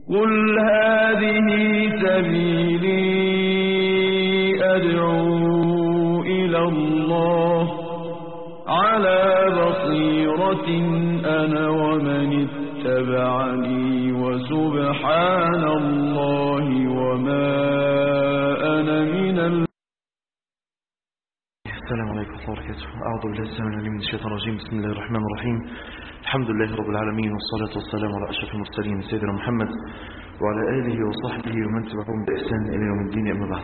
قل هذه سبيلي أدعو إلى الله على بصيرة أنا ومن اتبعني وسبحان الله وما أنا من السلام عليكم ورحمة الله وبركاته. أعوذ بالله السميع العليم من الشيطان الرجيم. بسم الله الرحمن الرحيم. الحمد لله رب العالمين، والصلاة والسلام على أشرف المرسلين سيدنا محمد وعلى آله وصحبه ومن تبعهم بإحسان إلى يوم الدين. أما بعد،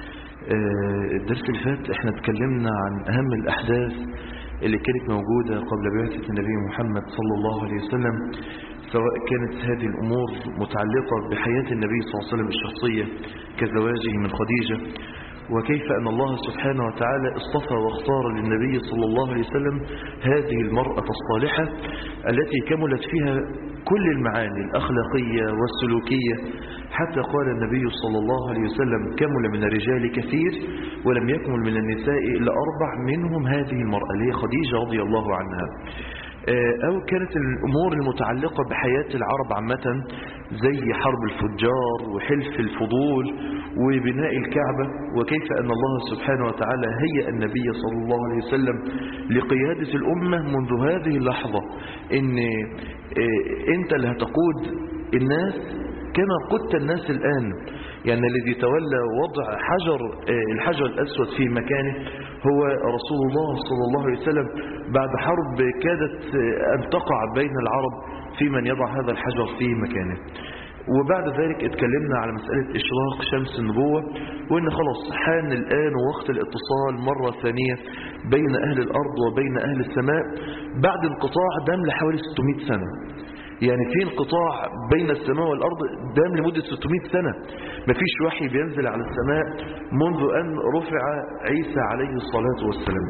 الدرس اللي فات احنا اتكلمنا عن أهم الأحداث اللي كانت موجودة قبل بعثة النبي محمد صلى الله عليه وسلم، سواء كانت هذه الأمور متعلقة بحياة النبي صلى الله عليه وسلم الشخصية كزواجه من خديجة، وكيف أن الله سبحانه وتعالى اصطفى واختار للنبي صلى الله عليه وسلم هذه المرأة الصالحة التي كملت فيها كل المعاني الأخلاقية والسلوكية، حتى قال النبي صلى الله عليه وسلم: كمل من الرجال كثير ولم يكمل من النساء إلا 4، منهم هذه المرأة اللي هي خديجة رضي الله عنها. أو كانت الأمور المتعلقة بحياة العرب عامة زي حرب الفجار وحلف الفضول وبناء الكعبة، وكيف أن الله سبحانه وتعالى هيأ النبي صلى الله عليه وسلم لقيادة الأمة منذ هذه اللحظة، إن أنت اللي هتقود الناس كما قدت الناس الآن. يعني الذي تولى وضع الحجر الأسود في مكانه هو رسول الله صلى الله عليه وسلم، بعد حرب كادت أن تقع بين العرب في من يضع هذا الحجر في مكانه. وبعد ذلك اتكلمنا على مسألة إشراق شمس النبوة، وإن خلاص حان الآن وقت الاتصال مرة ثانية بين أهل الأرض وبين أهل السماء بعد انقطاع دام لحوالي 600 سنة. يعني في انقطاع بين السماء والأرض دام لمدة 600 سنة، مفيش وحي بينزل على السماء منذ أن رفع عيسى عليه الصلاة والسلام.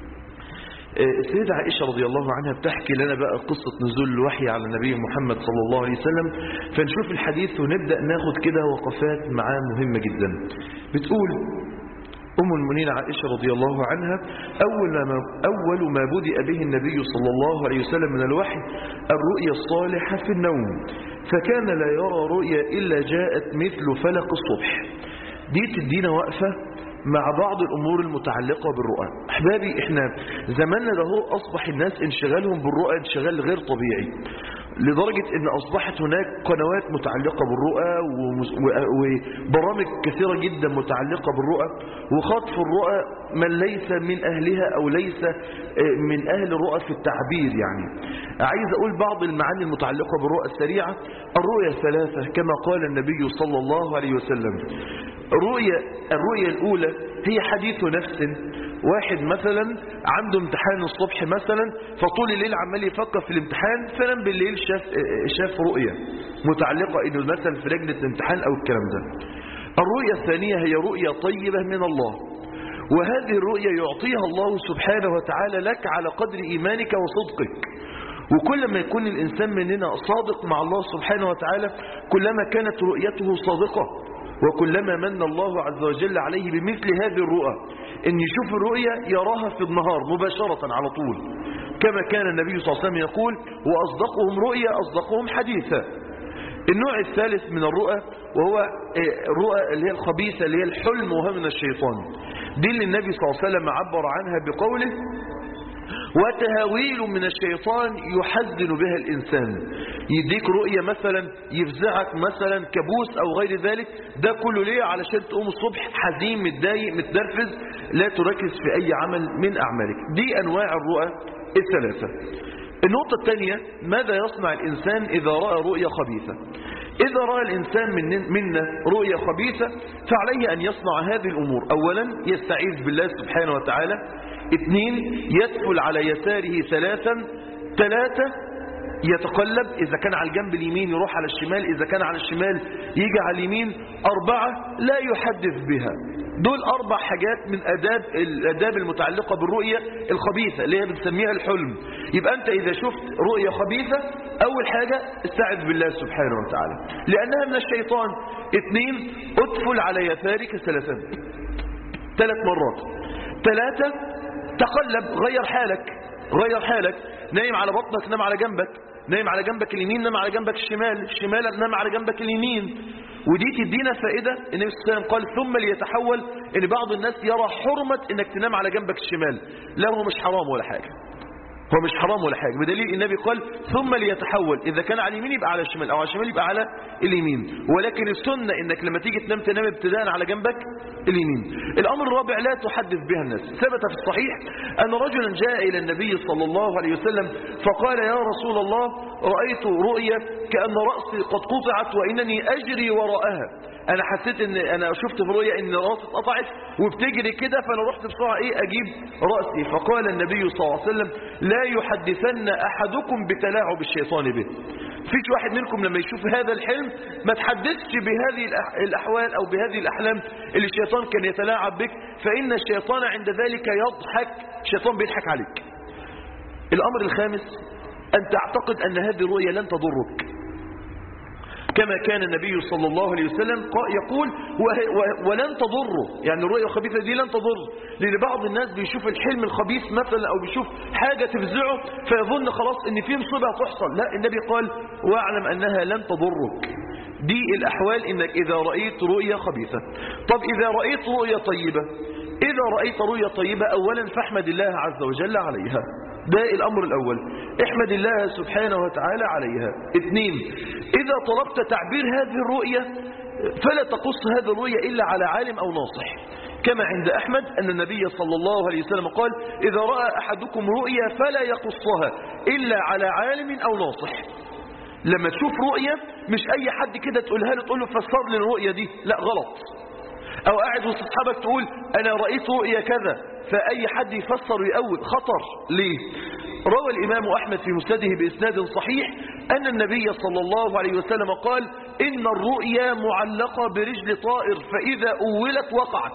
السيدة عائشة رضي الله عنها بتحكي لنا بقى قصة نزول الوحي على النبي محمد صلى الله عليه وسلم، فنشوف الحديث ونبدأ ناخد كده وقفات معاه مهمة جدا. بتقول أم المؤمنين عائشة رضي الله عنها: أول ما بدأ به النبي صلى الله عليه وسلم من الوحي الرؤيا الصالحة في النوم، فكان لا يرى رؤيا إلا جاءت مثل فلق الصبح. دي تدينا وقفة مع بعض الأمور المتعلقة بالرؤى. أحبابي، إحنا زماننا ده أصبح الناس انشغالهم بالرؤى انشغال غير طبيعي، لدرجة أن أصبحت هناك قنوات متعلقة بالرؤى وبرامج كثيرة جدا متعلقة بالرؤى، وخطف الرؤى من ليس من أهلها أو ليس من أهل الرؤى في التعبير. يعني عايز أقول بعض المعاني المتعلقة بالرؤى السريعة. الرؤيا 3 كما قال النبي صلى الله عليه وسلم. الرؤيا الأولى هي حديث نفس. واحد مثلا عنده امتحان الصبح مثلا، فطول الليل عمال يفكر في الامتحان، فنام بالليل شاف رؤية متعلقة انه مثلا في لجنة الامتحان او الكلام ده. الرؤية الثانية هي رؤية طيبة من الله، وهذه الرؤية يعطيها الله سبحانه وتعالى لك على قدر إيمانك وصدقك. وكل ما يكون الإنسان مننا صادق مع الله سبحانه وتعالى كلما كانت رؤيته صادقة، وكلما من الله عز وجل عليه بمثل هذه الرؤى ان يشوف الرؤيا يراها في النهار مباشرة على طول، كما كان النبي صلى الله عليه وسلم يقول: وأصدقهم رؤيا أصدقهم حديثا. النوع الثالث من الرؤى وهو الرؤى اللي هي الخبيثة، اللي هي الحلم وهو من الشيطان. دي اللي النبي صلى الله عليه وسلم عبر عنها بقوله: وتهاويل من الشيطان يحزن بها الإنسان. يديك رؤية مثلا يفزعك، مثلا كابوس أو غير ذلك، ده كله ليه؟ علشان تقوم الصبح حزين متضايق متنرفز، لا تركز في أي عمل من أعمالك. دي أنواع الرؤى 3. النقطة الثانية: ماذا يصنع الإنسان إذا رأى رؤية خبيثة؟ إذا رأى الإنسان منا رؤية خبيثة فعليه أن يصنع هذه الأمور. أولا يستعيذ بالله سبحانه وتعالى. 2 يدفل على يساره 3 يتقلب، إذا كان على الجنب اليمين يروح على الشمال، إذا كان على الشمال يجي على اليمين. 4 لا يحدث بها. دول 4 حاجات من الآداب المتعلقة بالرؤية الخبيثة اللي هي بنسميها الحلم. يبقى أنت إذا شفت رؤية خبيثة أول حاجة استعذ بالله سبحانه وتعالى لأنها من الشيطان. 2 ادفل على يسارك 3 مرات. 3 تقلب، غير حالك، نايم على بطنك نام على جنبك. نايم على جنبك اليمين، نام على جنبك الشمال نام على جنبك اليمين. ودي تدينا فائدة. النبي صلى الله عليه وسلم قال ثم ليتحول، ان بعض الناس يرى حرمة انك تنام على جنبك الشمال. لا، هو مش حرام ولا حاجة، هو مش حرام ولا حاجة، بدليل النبي قال ثم ليتحول، إذا كان على اليمين يبقى على الشمال، أو على الشمال يبقى على اليمين. ولكن السنة إنك لما تيجي تنام ابتداء على جنبك اليمين. الأمر الرابع لا تحدث بها الناس. ثبت في الصحيح أن رجلا جاء إلى النبي صلى الله عليه وسلم فقال يا رسول الله رأيت رؤيا كأن رأسي قد قطعت وإنني أجري وراءها. أنا حسيت إن أنا شفت في رؤيا إن رأسي اتقطعت وبتجري كده، فأنا رحت بسرعة أجيب رأسي. فقال النبي صلى الله عليه وسلم لا يحدثن أحدكم بتلاعب الشيطان به. فيش واحد منكم لما يشوف هذا الحلم ما تحدثش بهذه الأحوال أو بهذه الأحلام اللي الشيطان كان يتلاعب بك، فإن الشيطان عند ذلك يضحك، الشيطان بيضحك عليك. الأمر الخامس أن تعتقد أن هذه الرؤيا لن تضرك، كما كان النبي صلى الله عليه وسلم يقول ولن تضره، يعني الرؤيا الخبيثة دي لن تضر. لأن بعض الناس بيشوف الحلم الخبيث مثلا أو بيشوف حاجة تفزعه فيظن خلاص ان في مصيبة تحصل. لا، النبي قال واعلم أنها لن تضرك. دي الأحوال إنك إذا رأيت رؤيا خبيثة. طب إذا رأيت رؤيا طيبة، إذا رأيت رؤيا طيبة أولا فاحمد الله عز وجل عليها، ده الأمر الأول، احمد الله سبحانه وتعالى عليها. 2، إذا طلبت تعبير هذه الرؤية فلا تقص هذه الرؤية إلا على عالم أو ناصح، كما عند أحمد أن النبي صلى الله عليه وسلم قال إذا رأى أحدكم رؤيا فلا يقصها إلا على عالم أو ناصح. لما تشوف رؤية مش أي حد كده تقولها له تقول له فسر لي الرؤية دي، لا غلط. أو قاعد وسط أصحابك تقول أنا رأيت رؤيا كذا، فأي حد يفسر ويقول خطر. ليه؟ روى الإمام أحمد في مسنده بإسناد صحيح أن النبي صلى الله عليه وسلم قال إن الرؤيا معلقة برجل طائر فإذا أولت وقعت.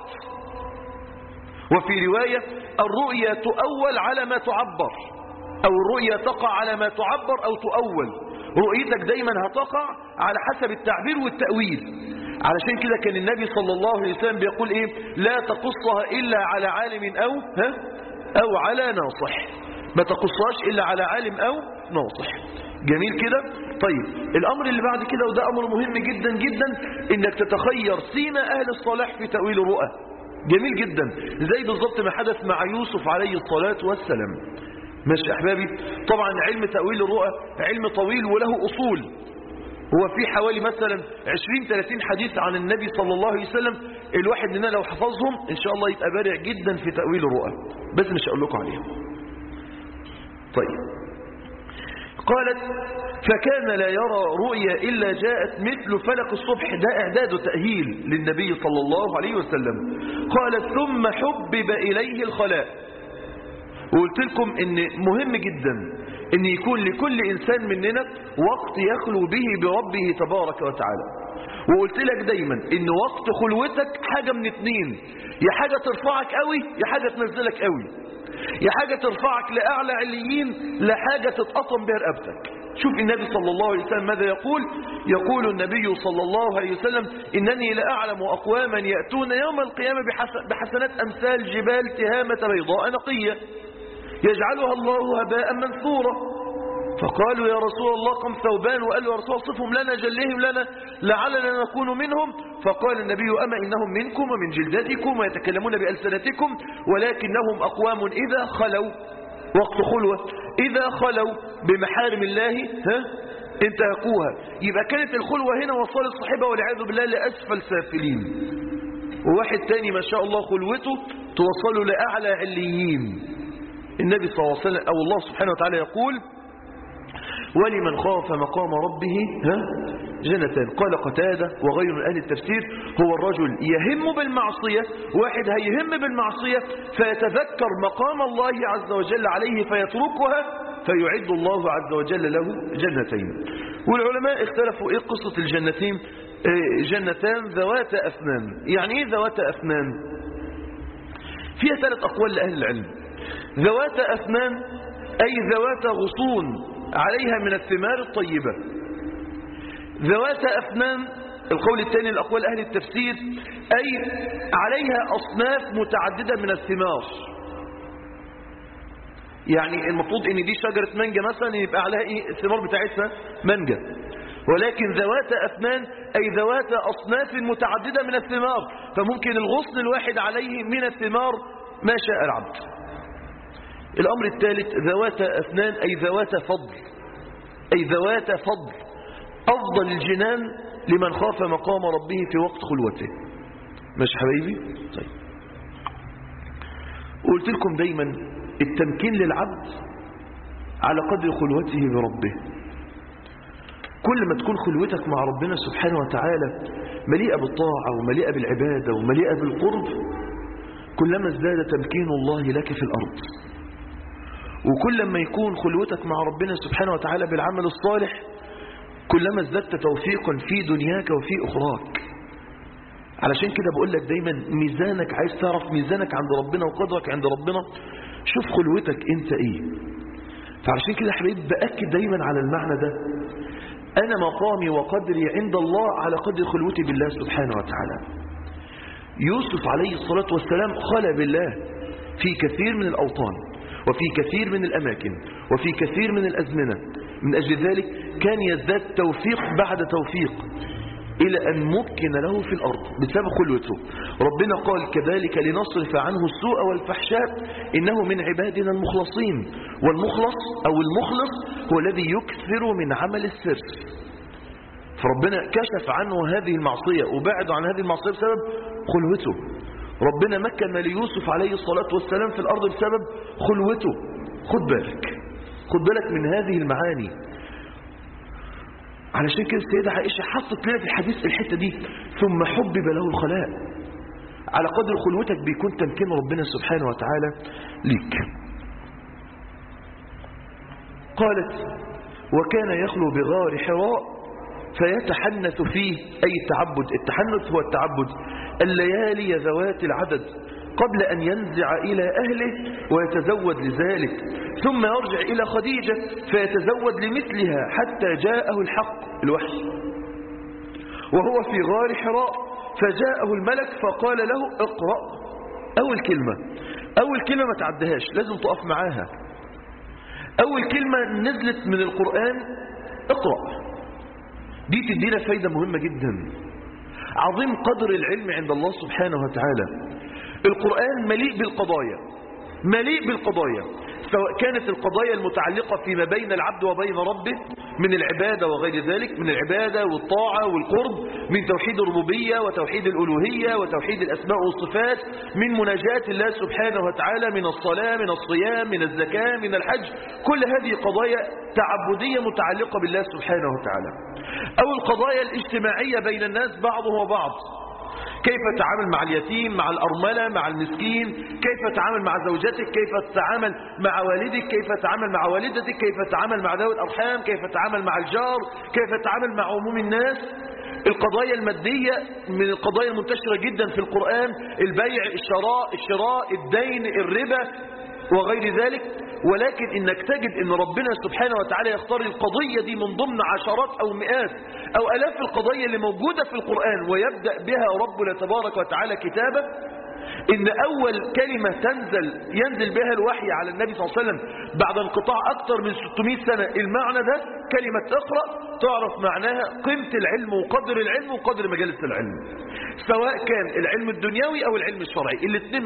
وفي رواية الرؤيا تؤول على ما تعبر، أو الرؤيا تقع على ما تعبر أو تؤول. رؤيتك دايما هتقع على حسب التعبير والتأويل. علشان كده كان النبي صلى الله عليه وسلم بيقول إيه؟ لا تقصها إلا على عالم أو على ناصح، ما تقصهاش إلا على عالم أو ناصح. جميل كده؟ طيب الأمر اللي بعد كده، وده أمر مهم جدا جدا، إنك تتخير سيما أهل الصلاح في تأويل الرؤى. جميل جدا، زي بالضبط ما حدث مع يوسف عليه الصلاة والسلام. ماشي أحبابي؟ طبعا علم تأويل الرؤى علم طويل وله أصول. هو في حوالي مثلا 20-30 حديث عن النبي صلى الله عليه وسلم، الواحد مننا لو حفظهم إن شاء الله يبقى بارع جدا في تأويل الرؤى، بس مش هقول لكم عليهم. طيب قالت فكان لا يرى رؤيا إلا جاءت مثل فلق الصبح، ده إعداد وتأهيل للنبي صلى الله عليه وسلم. قالت ثم حبب إليه الخلاء. وقلت لكم إن مهم جدا إن يكون لكل إنسان مننا وقت يخلو به بربه تبارك وتعالى. وقلت لك دايما إن وقت خلوتك حاجة من اتنين، يا حاجة ترفعك قوي يا حاجة تنزلك قوي، يا حاجة ترفعك لأعلى عليين لا حاجة تتقطم بها رقبتك. شوف النبي صلى الله عليه وسلم ماذا يقول؟ يقول النبي صلى الله عليه وسلم إنني لأعلم أقواما يأتون يوم القيامة بحسنات أمثال جبال تهامة بيضاء نقية يجعلها الله هباء منثورا. فقالوا يا رسول الله قم ثوبان، وقال له يا رسول الله صفهم لنا جلهم لنا لعلنا نكون منهم. فقال النبي أما إنهم منكم ومن جلدتكم ويتكلمون بألسنتكم ولكنهم أقوام إذا خلوا، وقت خلوة، إذا خلوا بمحارم الله انتهكوها. يبقى كانت الخلوة هنا وصلت صاحبها والعياذ بالله لأسفل سافلين، وواحد تاني ما شاء الله خلوته توصله لأعلى عليين. النبي صلى الله عليه وسلم أو الله سبحانه وتعالى يقول ولمن خاف مقام ربه جنتان. قال قتادة وغير من أهل التفسير هو الرجل يهم بالمعصية، واحد هيهم بالمعصية فيتذكر مقام الله عز وجل عليه فيتركها فيعد الله عز وجل له جنتين. والعلماء اختلفوا ايه قصة الجنتين. جنتان ذوات أفنان. يعني ايه ذوات أفنان؟ فيها 3 أقوال لأهل العلم. ذوات أفنان أي ذوات غصون عليها من الثمار الطيبة. ذوات أفنان القول الثاني لأقوال أهل التفسير أي عليها أصناف متعددة من الثمار. يعني المفروض ان دي شجرة مانجا مثلا يبقى عليها ايه الثمار بتاعتها مانجا، ولكن ذوات أفنان أي ذوات أصناف متعددة من الثمار، فممكن الغصن الواحد عليه من الثمار ما شاء العبد. الأمر الثالث ذوات أفنان أي ذوات فضل، أي ذوات فضل، أفضل الجنان لمن خاف مقام ربه في وقت خلوته. ماشي حبايبي؟ طيب، قلت لكم دايما التمكين للعبد على قدر خلوته بربه. كل ما تكون خلوتك مع ربنا سبحانه وتعالى مليئة بالطاعة ومليئة بالعبادة ومليئة بالقرب، كلما ازداد تمكين الله لك في الأرض. وكل ما يكون خلوتك مع ربنا سبحانه وتعالى بالعمل الصالح، كلما ازددت توفيقا في دنياك وفي أخراك. علشان كده بقول لك دايما ميزانك، عايز تعرف ميزانك عند ربنا وقدرك عند ربنا، شوف خلوتك انت ايه. فعلشان كده حبيبي بأكد دايما على المعنى ده، أنا مقامي وقدري عند الله على قدر خلوتي بالله سبحانه وتعالى. يوسف عليه الصلاة والسلام خلى بالله في كثير من الأوطان وفي كثير من الأماكن وفي كثير من الأزمنة، من أجل ذلك كان يزداد توفيق بعد توفيق إلى أن مكن له في الأرض بسبب خلوته. ربنا قال كذلك لنصرف عنه السوء والفحشاء إنه من عبادنا المخلصين. والمخلص أو المخلص هو الذي يكثر من عمل السر. فربنا كشف عنه هذه المعصية وبعد عن هذه المعصية بسبب خلوته. ربنا مكن ليوسف عليه الصلاة والسلام في الأرض بسبب خلوته. خد بالك من هذه المعاني. علشان كده السيدة عائشة حطت لنا في الحديث الحتة دي، ثم حبب له الخلاء. على قدر خلوتك بيكون تمكين ربنا سبحانه وتعالى ليك. قالت وكان يخلو بغار حراء فيتحنث فيه، أي التعبد. التحنث هو التعبد الليالي ذوات العدد قبل أن ينزع إلى أهله ويتزود لذلك، ثم يرجع إلى خديجة فيتزود لمثلها حتى جاءه الحق الوحي وهو في غار حراء، فجاءه الملك فقال له اقرأ. أول كلمة ما تعدهاش، لازم تقف معاها. أول كلمة نزلت من القرآن اقرأ. دي تدينا فايدة مهمة جدا. عظيم قدر العلم عند الله سبحانه وتعالى. القرآن مليء بالقضايا، سواء كانت القضايا المتعلقة فيما بين العبد وبين ربه من العبادة وغير ذلك، من العبادة والطاعة والقرب، من توحيد الربوبية وتوحيد الألوهية وتوحيد الأسماء والصفات، من مناجاة الله سبحانه وتعالى، من الصلاة، من الصيام، من الزكاة، من الحج. كل هذه قضايا تعبدية متعلقة بالله سبحانه وتعالى. أو القضايا الاجتماعية بين الناس بعضهم وبعض، كيف تتعامل مع اليتيم، مع الأرملة، مع المسكين، كيف تتعامل مع زوجتك، كيف تتعامل مع والدك، كيف تتعامل مع والدتك، كيف تتعامل مع ذوي الأرحام، كيف تتعامل مع الجار، كيف تتعامل مع عموم الناس. القضايا المادية من القضايا المنتشرة جدا في القرآن، البيع، الشراء، الدين، الربا وغير ذلك. ولكن إنك تجد إن ربنا سبحانه وتعالى يختار القضية دي من ضمن عشرات أو مئات أو ألاف القضايا اللي موجودة في القرآن، ويبدأ بها ربنا تبارك وتعالى كتابه. إن أول كلمة ينزل بها الوحي على النبي صلى الله عليه وسلم بعد انقطاع أكثر من 600 سنة، المعنى ده كلمة اقرأ، تعرف معناها قيمة العلم وقدر العلم وقدر مجالس العلم، سواء كان العلم الدنيوي أو العلم الشرعي، الاثنين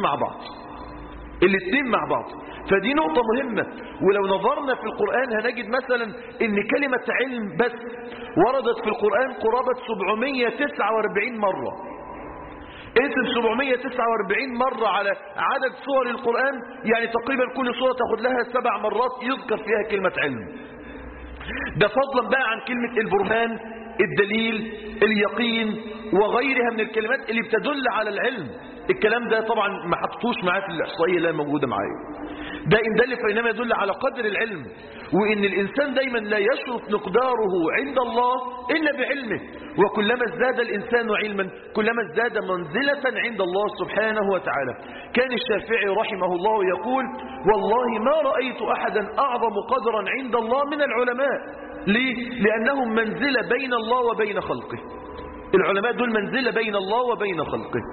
مع بعض. فدي نقطة مهمة. ولو نظرنا في القرآن هنجد مثلا ان كلمة علم بس وردت في القرآن قرابة 749 مرة. اسم 749 مرة على عدد سور القرآن، يعني تقريبا كل سورة تاخد لها 7 مرات يذكر فيها كلمة علم. ده فضلا بقى عن كلمة البرهان، الدليل، اليقين وغيرها من الكلمات اللي بتدل على العلم. الكلام ده طبعا ما حطوش معاه في الإحصائية اللي موجودة معايا. ده إن دل فإنما يدل على قدر العلم، وإن الإنسان دايما لا يشرف مقداره عند الله إلا بعلمه. وكلما ازداد الإنسان علما كلما ازداد منزلة عند الله سبحانه وتعالى. كان الشافعي رحمه الله يقول والله ما رأيت أحدا أعظم قدرا عند الله من العلماء. ليه؟ لأنهم منزلة بين الله وبين خلقه. العلماء دول منزلة بين الله وبين خلقه.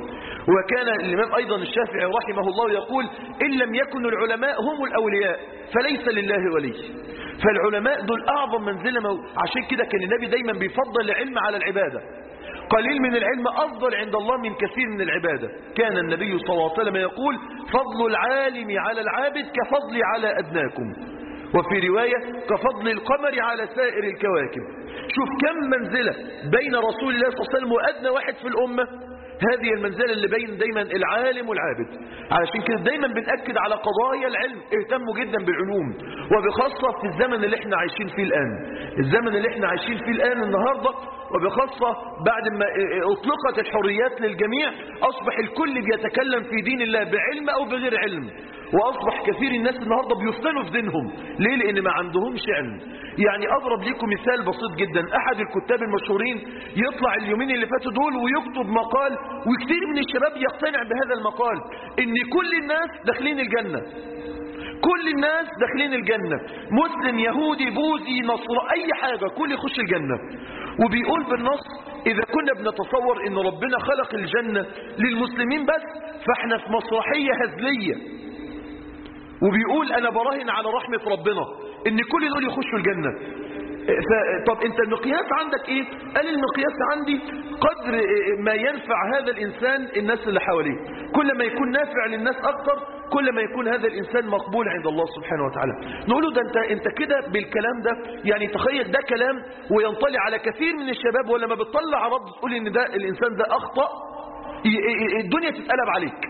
وكان الإمام أيضا الشافعي رحمه الله يقول إن لم يكن العلماء هم الأولياء فليس لله ولي. فالعلماء دول أعظم منزلة، عشان كده كان النبي دايما بيفضل العلم على العبادة. قليل من العلم أفضل عند الله من كثير من العبادة. كان النبي صلى الله عليه وسلم يقول فضل العالم على العابد كفضل على أدناكم، وفي رواية كفضل القمر على سائر الكواكب. شوف كم منزلة بين رسول الله صلى الله عليه وسلم وأدنى واحد في الأمة. هذه المنزلة اللي بين دايما العالم والعابد. علشان كده دايما بنأكد على قضايا العلم. اهتموا جدا بالعلوم، وبخاصة في الزمن اللي احنا عايشين فيه الآن. الزمن اللي احنا عايشين فيه الآن النهاردة، وبخاصة بعد ما اطلقت الحريات للجميع، أصبح الكل بيتكلم في دين الله بعلم أو بغير علم. وأصبح كثير الناس النهاردة بيفتنوا في دينهم. ليه؟ لأن ما عندهمش علم. يعني أضرب لكم مثال بسيط جدا. أحد الكتاب المشهورين يطلع اليومين اللي فاتوا دول ويكتب مقال، وكثير من الشباب يقتنع بهذا المقال، إن كل الناس داخلين الجنة. كل الناس داخلين الجنة، مسلم يهودي بوذي نصر أي حاجة، كل يخش الجنة. وبيقول بالنص إذا كنا بنتصور إن ربنا خلق الجنة للمسلمين بس، فإحنا في مسرحية هزلية. وبيقول أنا براهن على رحمة ربنا إن كل دول يخشوا الجنة. طب أنت المقياس عندك إيه؟ قال المقياس عندي قدر ما ينفع هذا الإنسان الناس اللي حواليه. كل ما يكون نافع للناس أكثر، كل ما يكون هذا الإنسان مقبول عند الله سبحانه وتعالى. نقوله ده أنت كده بالكلام ده، يعني تخيل ده كلام وينطلي على كثير من الشباب، ولما بتطلع رد تقول إن ده الإنسان ده أخطأ، الدنيا تتقلب عليك.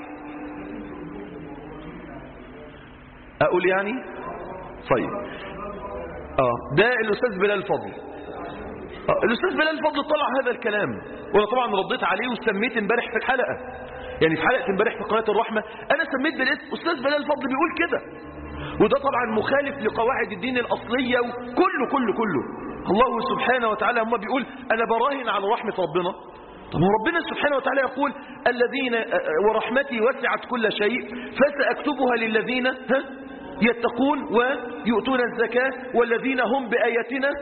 أقول يعني طيب ده الأستاذ بلال فضل. الأستاذ بلال فضل طلع هذا الكلام، وأنا طبعا رديت عليه وسميت امبارح في الحلقة، يعني في حلقة امبارح في قناة الرحمة أنا سميت بالاسم أستاذ بلال فضل بيقول كده. وده طبعا مخالف لقواعد الدين الأصلية وكله كله كله. الله سبحانه وتعالى هم بيقول أنا براهن على رحمة ربنا. طب ربنا سبحانه وتعالى يقول الذين ورحمتي وسعت كل شيء فسأكتبها للذين يتقون ويؤتون الزكاة والذين هم بآياتنا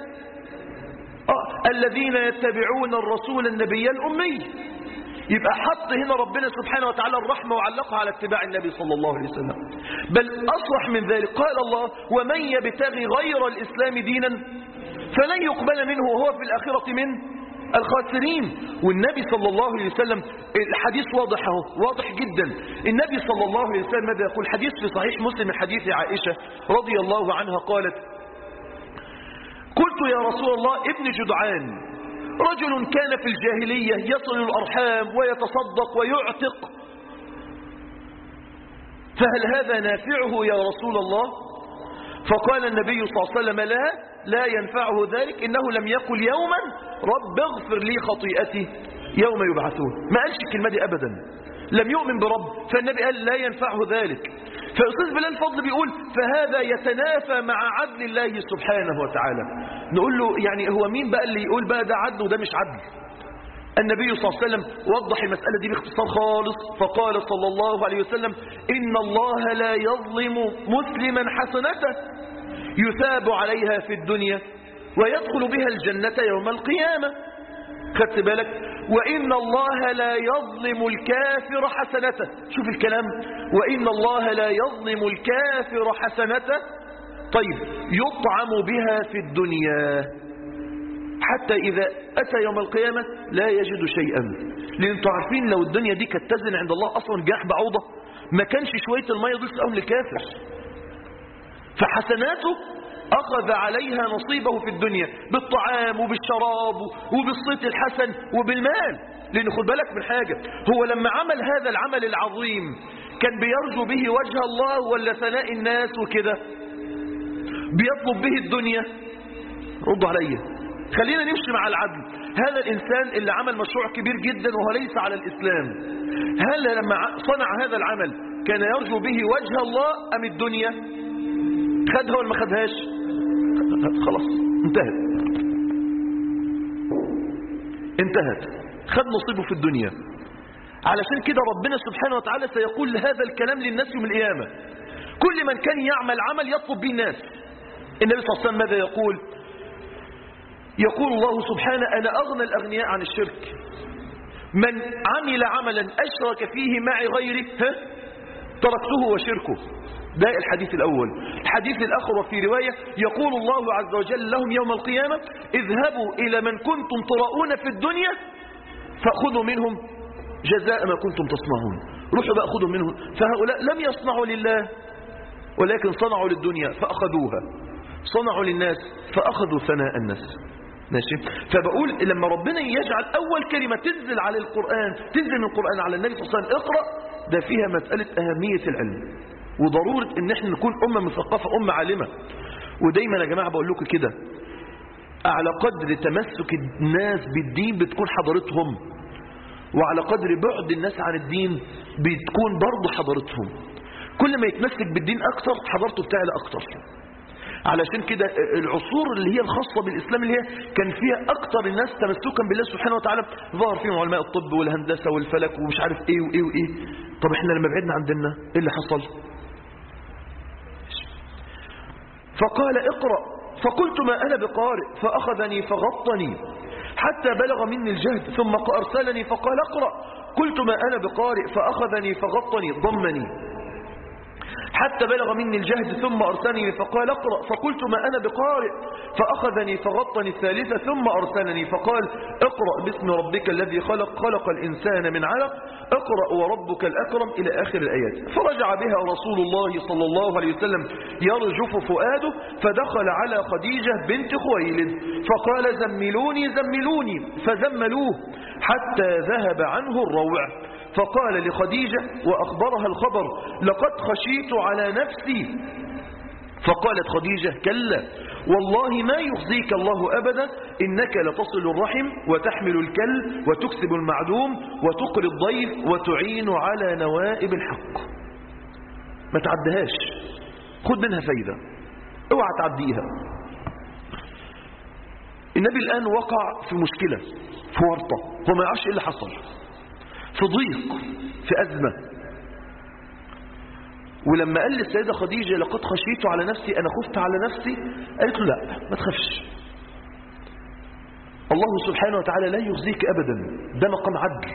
الذين يتبعون الرسول النبي الأمي. يبقى حط هنا ربنا سبحانه وتعالى الرحمة وعلقها على اتباع النبي صلى الله عليه وسلم. بل أصلح من ذلك قال الله ومن يبتغي غير الإسلام دينا فلن يقبل منه وهو في الآخرة من الخاسرين. والنبي صلى الله عليه وسلم الحديث واضح اهو، واضح جدا. النبي صلى الله عليه وسلم ماذا يقول؟ حديث في صحيح مسلم، حديث عائشة رضي الله عنها قالت قلت يا رسول الله ابن جدعان رجل كان في الجاهلية يصل الأرحام ويتصدق ويعتق، فهل هذا نافعه يا رسول الله؟ فقال النبي صلى الله عليه وسلم لا ينفعه ذلك، إنه لم يقل يوما رب اغفر لي خطيئتي يوم يبعثون. ما قالش الكلمة دي أبدا، لم يؤمن برب، فالنبي قال لا ينفعه ذلك. فأستاذ بلال فضل بيقول فهذا يتنافى مع عدل الله سبحانه وتعالى. نقول له يعني هو مين بقى اللي يقول بقى ده عدل وده مش عدل؟ النبي صلى الله عليه وسلم وضح المسألة دي باختصار خالص، فقال صلى الله عليه وسلم إن الله لا يظلم مسلما حسنته يثاب عليها في الدنيا ويدخل بها الجنة يوم القيامة. خدت بالك؟ وإن الله لا يظلم الكافر حسنته. شوف الكلام، وإن الله لا يظلم الكافر حسنته طيب يطعم بها في الدنيا حتى إذا أتى يوم القيامة لا يجد شيئا. لأن انتوا عارفين لو الدنيا دي كانت تزن عند الله أصلا جناح بعوضة ما كانش شوية المية دول سقهم للكافر. فحسناته أخذ عليها نصيبه في الدنيا بالطعام وبالشراب وبالصيت الحسن وبالمال. لأن خد بالك من حاجة، هو لما عمل هذا العمل العظيم كان بيرجو به وجه الله ولا ثناء الناس وكده؟ بيطلب به الدنيا؟ ردوا عليا، خلينا نمشي مع العدل. هذا الإنسان اللي عمل مشروع كبير جدا وهو ليس على الإسلام، هل لما صنع هذا العمل كان يرجو به وجه الله أم الدنيا؟ خدها ولا ما خدهاش؟ خلاص انتهت، خد نصيبه في الدنيا. علشان كده ربنا سبحانه وتعالى سيقول هذا الكلام للناس يوم القيامة. كل من كان يعمل عمل يطلب به الناس. النبي صلى الله عليه وسلم ماذا يقول؟ يقول الله سبحانه أنا أغنى الأغنياء عن الشرك من عمل عملا أشرك فيه معي غيري تركته وشركه. ده الحديث الأول. الحديث الآخر وفي رواية يقول الله عز وجل لهم يوم القيامة اذهبوا إلى من كنتم تراؤون في الدنيا فأخذوا منهم جزاء ما كنتم تصنعون. روحوا بقى أخذوا منهم. فهؤلاء لم يصنعوا لله ولكن صنعوا للدنيا فأخذوها، صنعوا للناس فأخذوا ثناء الناس. ماشي. فبقول لما ربنا يجعل أول كلمة تنزل على القرآن، تنزل من القرآن على النبي صلى الله عليه وسلم اقرأ، ده فيها مسألة أهمية العلم وضرورة ان احنا نكون أمة مثقفة، أمة عالمة. ودايما يا جماعة بقول لكم كده، على قدر تمسك الناس بالدين بتكون حضارتهم، وعلى قدر بعد الناس عن الدين بتكون برضه حضارتهم. كل ما يتمسك بالدين أكتر حضارته بتعلى أكتر. علشان كده العصور اللي هي الخاصة بالإسلام اللي هي كان فيها أكتر الناس تمسكا بالله سبحانه وتعالى ظهر فيهم علماء الطب والهندسة والفلك ومش عارف إيه وإيه وإيه. طب إحنا لما بعدنا عن ديننا إيه اللي حصل؟ فقال اقرأ فقلت ما أنا بقارئ فأخذني فغطني حتى بلغ مني الجهد ثم أرسلني فقال اقرأ قلت ما أنا بقارئ فأخذني فغطني ضمني حتى بلغ مني الجهد ثم أرسلني فقال اقرأ فقلت ما أنا بقارئ فأخذني فغطني الثالثة ثم أرسلني فقال اقرأ باسم ربك الذي خلق الإنسان من علق اقرأ وربك الأكرم إلى آخر الآيات. فرجع بها رسول الله صلى الله عليه وسلم يرجف فؤاده فدخل على خديجة بنت خويلد فقال زملوني زملوني فزملوه حتى ذهب عنه الروع. فقال لخديجة وأخبرها الخبر لقد خشيت على نفسي. فقالت خديجة كلا والله ما يخزيك الله أبدا إنك لتصل الرحم وتحمل الكل وتكسب المعدوم وتقري الضيف وتعين على نوائب الحق. ما تعدهاش، خد منها فايدة، اوعى تعديها. النبي الآن وقع في مشكلة، في ورطة، هو ما يعرفش إيه اللي حصل، في ضيق، في أزمة. ولما قال للسيدة خديجة لقد خشيت على نفسي، أنا خفت على نفسي، قالت له لا ما تخافش، الله سبحانه وتعالى لا يخزيك أبدا، ده مقام عدل.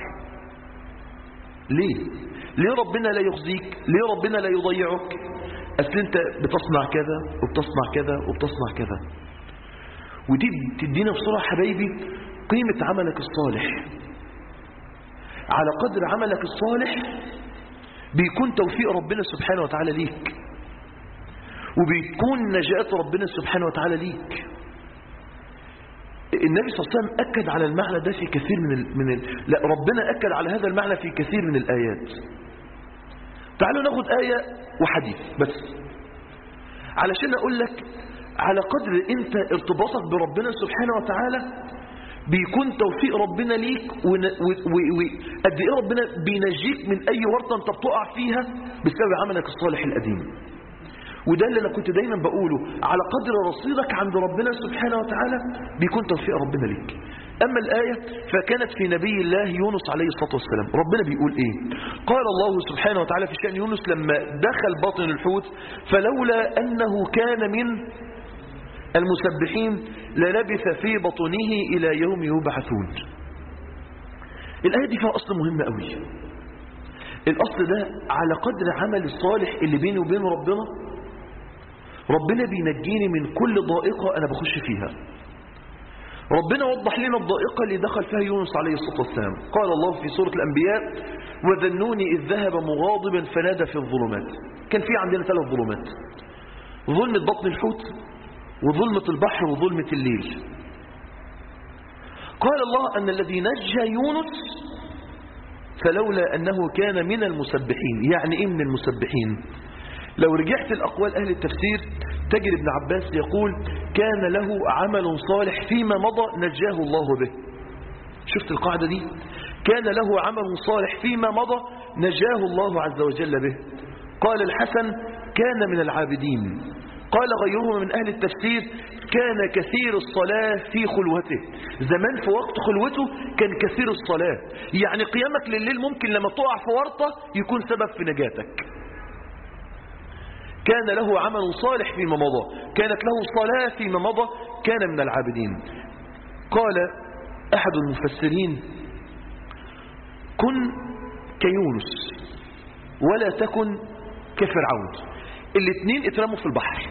ليه ربنا لا يخزيك؟ ليه ربنا لا يضيعك؟ أصل أنت بتصنع كذا وبتصنع كذا وبتصنع كذا. ودي تدينا بصورة حبايبي قيمة عملك الصالح. على قدر عملك الصالح بيكون توفيق ربنا سبحانه وتعالى ليك، وبيكون نجاة ربنا سبحانه وتعالى ليك. النبي صلى الله عليه وسلم أكد على المعنى ده في كثير لا ربنا أكد على هذا المعنى في كثير من الآيات. تعالوا ناخد آية وحديث بس علشان أقول لك على قدر أنت ارتباطك بربنا سبحانه وتعالى بيكون توفيق ربنا ليك، وقد ايه ربنا بينجيك من اي ورطه انت بتقع فيها بسبب عملك الصالح القديم. وده اللي انا كنت دايما بقوله، على قدر رصيدك عند ربنا سبحانه وتعالى بيكون توفيق ربنا ليك. اما الايه فكانت في نبي الله يونس عليه الصلاه والسلام. ربنا بيقول ايه؟ قال الله سبحانه وتعالى في شأن يونس لما دخل باطن الحوت فلولا انه كان من المسبحين للبث في بطنه إلى يوم يبعثون. الآية دي فيها أصل مهم قوي. الأصل ده على قدر عمل الصالح اللي بيني وبين ربنا بينجيني من كل ضائقة أنا بخش فيها. ربنا وضح لنا الضائقة اللي دخل فيها يونس عليه الصلاة والسلام. قال الله في سورة الأنبياء وذنوني إذ ذهب مغاضبا فنادى في الظلمات. كان في عندنا 3 ظلمات: ظلمة بطن الحوت وظلمة البحر وظلمة الليل. قال الله أن الذي نجى يونس فلولا أنه كان من المسبحين. يعني إيه من المسبحين؟ لو رجعت الأقوال أهل التفسير تجد ابن عباس يقول كان له عمل صالح فيما مضى نجاه الله به. شفت القاعدة دي؟ كان له عمل صالح فيما مضى نجاه الله عز وجل به. قال الحسن كان من العابدين. قال غيره من أهل التفسير كان كثير الصلاة في خلوته. زمان في وقت خلوته كان كثير الصلاة، يعني قيامك لليل ممكن لما تقع في ورطة يكون سبب في نجاتك. كان له عمل صالح فيما مضى، كانت له صلاة فيما مضى، كان من العابدين. قال أحد المفسرين كن كيونس ولا تكن كفرعون. الاثنين اترموا في البحر،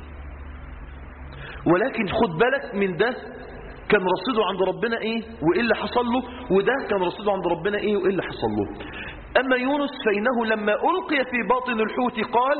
ولكن خد بالك من ده كان رصيده عند ربنا ايه وايه اللي حصل له، وده كان رصيده عند ربنا ايه وايه اللي حصل له. اما يونس فانه لما القي في باطن الحوت قال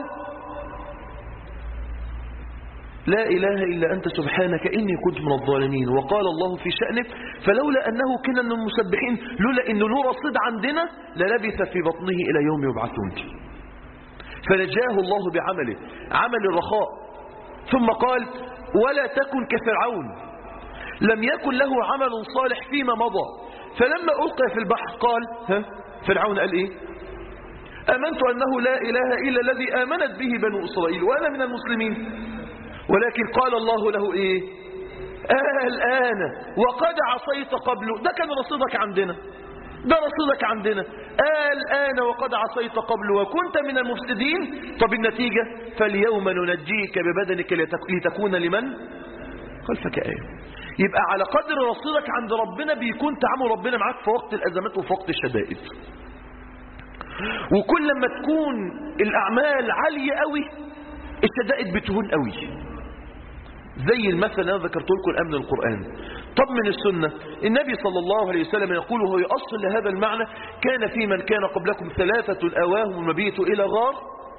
لا اله الا انت سبحانك اني كنت من الظالمين. وقال الله في شأنه فلولا انه كان من المسبحين، لولا انه له رصيد عندنا للبث في بطنه الى يوم يبعثون. فنجاه الله بعمله، عمل الرخاء. ثم قال ولا تكن كفرعون لم يكن له عمل صالح فيما مضى، فلما ألقي في البحر قال فرعون قال إيه؟ آمنت أنه لا إله إلا الذي آمنت به بنو إسرائيل وأنا من المسلمين. ولكن قال الله له إيه؟ الآن وقد عصيت قبل. ده كان رصيدك عندنا، ده رصيدك عندنا. الآن وقد عصيت قبل وكنت من المفسدين. طب النتيجة فاليوم ننجيك ببدنك لتكون لمن خلفك آية. يبقى على قدر رصيدك عند ربنا بيكون تعامل ربنا معاك في وقت الأزمات وفي وقت الشدائد. وكل ما تكون الأعمال عالية قوي الشدائد بتهون قوي، زي المثل اللي أنا ذكرت لكم الآن من القرآن. طب من السنة النبي صلى الله عليه وسلم يقول وهو يؤصل لهذا المعنى كان في من كان قبلكم 3 آواهم المبيت إلى غار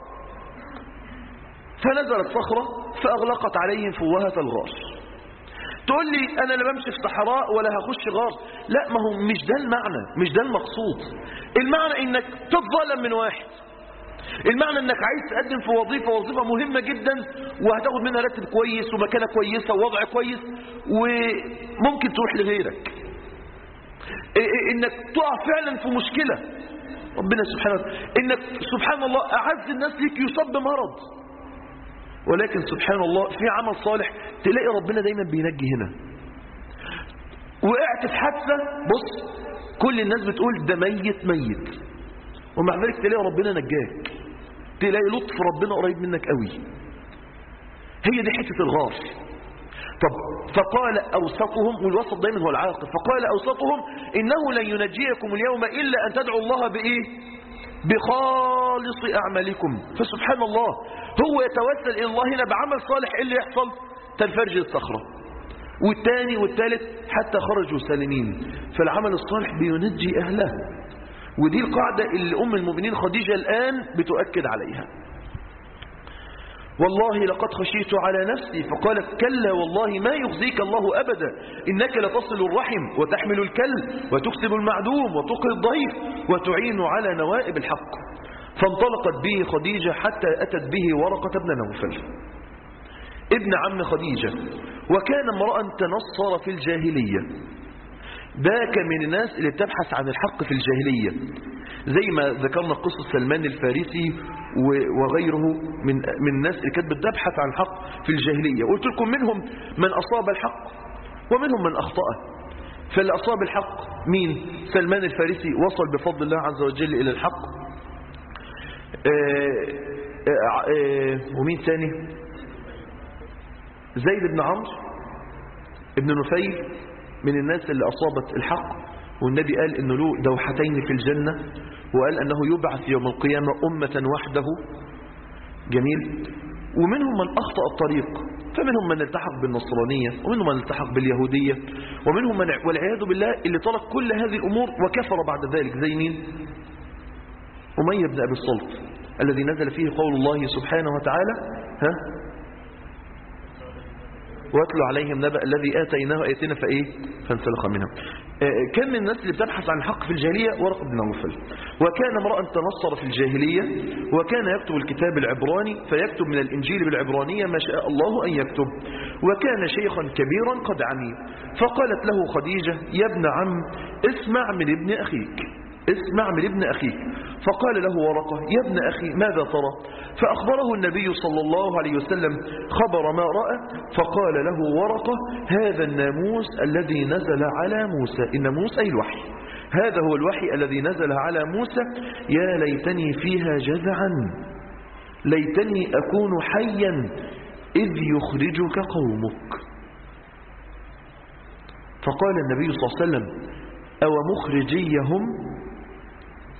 فنزلت صخرة فأغلقت عليهم فوهة الغار. تقول لي أنا لا بمشي في صحراء ولا هخش غار. لا، ما هو مش ده المعنى، مش ده المقصود. المعنى إنك تتظلم من واحد، المعنى إنك عايز تقدم في وظيفة مهمة جدا وهتاخد منها راتب كويس ومكانة كويسة ووضع كويس وممكن تروح لغيرك. إنك تقع فعلا في مشكلة ربنا سبحانه وتعالى، إنك سبحان الله أعز الناس ليك يصاب بمرض، ولكن سبحان الله في عمل صالح تلاقي ربنا دايما بينجي هنا. وقعت في حادثة بص كل الناس بتقول ده ميت ومع ذلك تلاقي ربنا نجاك، تلاقي لطف ربنا قريب منك قوي. هي دي حتة الغار. طب فقال أوسطهم، والوسط دايما هو العاقل، فقال أوسطهم إنه لن ينجيكم اليوم إلا أن تدعوا الله بإيه؟ بخالص أعمالكم. فسبحان الله هو يتوسل إلى الله هنا بعمل صالح. إيه اللي يحصل؟ تنفرج الصخرة، والثاني والثالث حتى خرجوا سالمين. فالعمل الصالح بينجي أهله، ودي القاعدة اللي أم المؤمنين خديجة الآن بتؤكد عليها. والله لقد خشيت على نفسي فقالت كلا والله ما يخزيك الله أبدا إنك لتصل الرحم وتحمل الكل وتكسب المعدوم وتقري الضيف وتعين على نوائب الحق. فانطلقت به خديجة حتى أتت به ورقة بن نوفل ابن عم خديجة، وكان امرأ تنصر في الجاهلية. ده كان من الناس اللي بتبحث عن الحق في الجاهلية، زي ما ذكرنا قصة سلمان الفارسي وغيره من الناس اللي كانت بتبحث عن الحق في الجاهلية. قلت لكم منهم من أصاب الحق ومنهم من أخطأه. فاللي أصاب الحق مين؟ سلمان الفارسي وصل بفضل الله عز وجل إلى الحق. ومين ثاني؟ زيد بن عمرو ابن نفيل من الناس اللي أصابت الحق، والنبي قال إنه له دوحتين في الجنة، وقال أنه يبعث يوم القيامة أمة وحده. جميل. ومنهم من أخطأ الطريق، فمنهم من التحق بالنصرانية ومنهم من التحق باليهودية ومنهم من والعياذ بالله اللي ترك كل هذه الأمور وكفر بعد ذلك. زي مين؟ أمية بن أبي الصلت الذي نزل فيه قول الله سبحانه وتعالى واتل عليهم نبأ الذي آتيناه آياتنا فانسلخ منها. كان من الناس اللي بتبحث عن الحق في الجاهلية ورقة بن نوفل، وكان امرأ تنصر في الجاهلية، وكان يكتب الكتاب العبراني فيكتب من الإنجيل بالعبرانية ما شاء الله أن يكتب، وكان شيخا كبيرا قد عمي. فقالت له خديجة يا ابن عم اسمع من ابن أخيك. فقال له ورقة يا ابن أخي ماذا ترى؟ فأخبره النبي صلى الله عليه وسلم خبر ما رأى. فقال له ورقة هذا الناموس الذي نزل على موسى. الناموس أي الوحي، هذا هو الوحي الذي نزل على موسى. يا ليتني فيها جزعا، ليتني أكون حيا إذ يخرجك قومك. فقال النبي صلى الله عليه وسلم أو مخرجيهم؟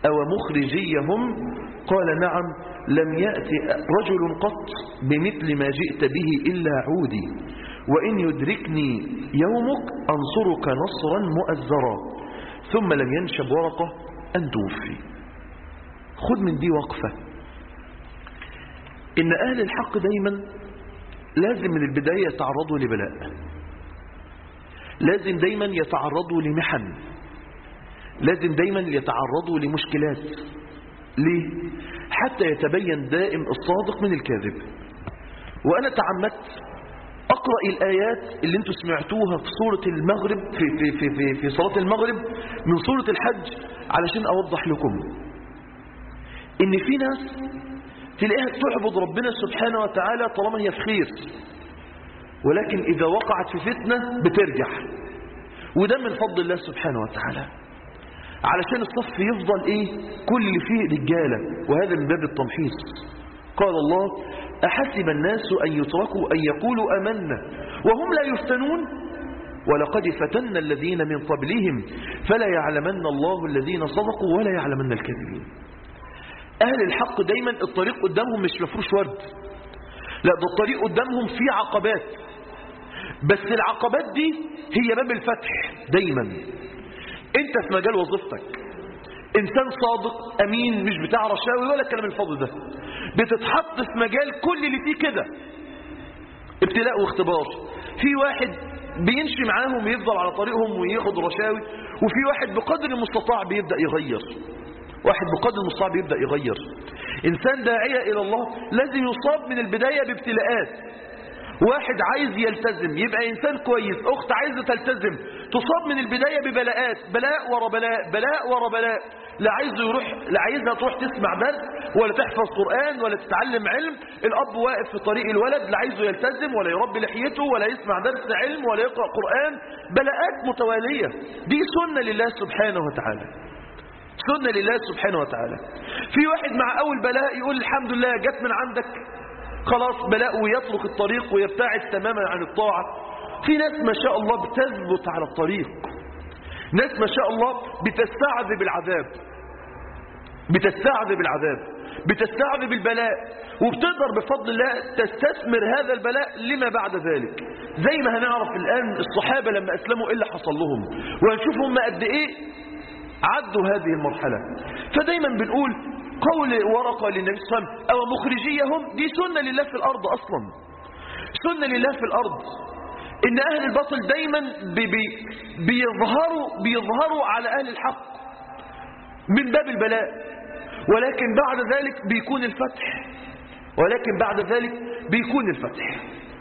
أو مخرجيهم؟ قال نعم، لم يأتي رجل قط بمثل ما جئت به إلا عودي، وإن يدركني يومك أنصرك نصرا مؤزرا، ثم لم ينشب ورقة أن توفي. خذ من دي وقفة، إن أهل الحق دايما لازم من البداية يتعرضوا لبلاء، لازم دايما يتعرضوا لمحن، لازم دايما يتعرضوا لمشكلات. ليه؟ حتى يتبين دائم الصادق من الكاذب. وأنا تعمدت أقرأ الآيات اللي انتم سمعتوها في سورة المغرب في صلاة المغرب من سورة الحج علشان أوضح لكم إن في ناس تلاقيها تعبد ربنا سبحانه وتعالى طالما هي في خير، ولكن إذا وقعت في فتنة بترجع، وده من فضل الله سبحانه وتعالى علشان الصف يفضل كل اللي فيه رجالة، وهذا من باب التمحيص. قال الله: أحسب الناس أن يتركوا أن يقولوا آمنا وهم لا يفتنون ولقد فتنا الذين من قبلهم فلا يعلمن الله الذين صدقوا ولا يعلمن الكاذبين. أهل الحق دايما الطريق قدامهم مش مفروش ورد، لا، ده الطريق قدامهم فيه عقبات، بس العقبات دي هي باب الفتح. دايما انت في مجال وظيفتك انسان صادق امين، مش بتاع رشاوي ولا الكلام الفاضي ده، بتتحط في مجال كل اللي فيه كده ابتلاء واختبار. في واحد بيمشي معاهم ويفضل على طريقهم وياخد رشاوي، وفي واحد بقدر المستطاع بيبدأ يغير، واحد بقدر المستطاع بيبدأ يغير. إنسان داعية إلى الله لازم يصاب من البداية بابتلاءات. واحد عايز يلتزم يبقى إنسان كويس، أخت عايزة تلتزم تصاب من البداية ببلاءات، بلاء ورا بلاء، بلاء ورا بلاء. لا عايزها تروح تسمع درس ولا تحفظ قرآن ولا تتعلم علم، الأب واقف في طريق الولد لا عايزه يلتزم ولا يربي لحيته ولا يسمع درس علم ولا يقرأ قرآن، بلاءات متوالية. دي سنة لله سبحانه وتعالى، سنة لله سبحانه وتعالى. في واحد مع أول بلاء يقول الحمد لله جت من عندك، خلاص بلاء ويترك الطريق ويبتعد تماما عن الطاعة. في ناس ما شاء الله بتثبت على الطريق، ناس ما شاء الله بتستعذب العذاب، بتستعذب البلاء، وبتقدر بفضل الله تستثمر هذا البلاء لما بعد ذلك. زي ما هنعرف الآن الصحابة لما أسلموا إيه اللي حصل لهم، وهنشوف هم قد إيه عدوا هذه المرحلة. فدايما بنقول قول ورقة للنبي صلى الله عليه وسلم: أو مخرجيهم، دي سنة لله في الأرض أصلا، سنة لله في الأرض. إن أهل الباطل دايما بيظهروا على أهل الحق من باب البلاء، ولكن بعد ذلك بيكون الفتح،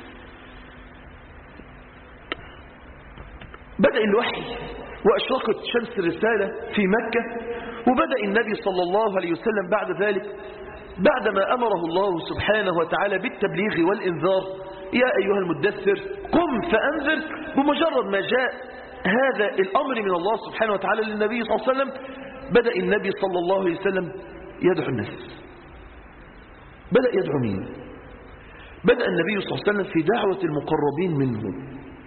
بدأ الوحي وأشرقت شمس الرسالة في مكة، وبدأ النبي صلى الله عليه وسلم بعد ذلك بعدما أمره الله سبحانه وتعالى بالتبليغ والإنذار: يا أيها المدثر قم فأنذر. بمجرد ما جاء هذا الأمر من الله سبحانه وتعالى للنبي صلى الله عليه وسلم بدأ النبي صلى الله عليه وسلم يدعو الناس. بدأ يدعو مين؟ بدأ النبي صلى الله عليه وسلم في دعوة المقربين منه،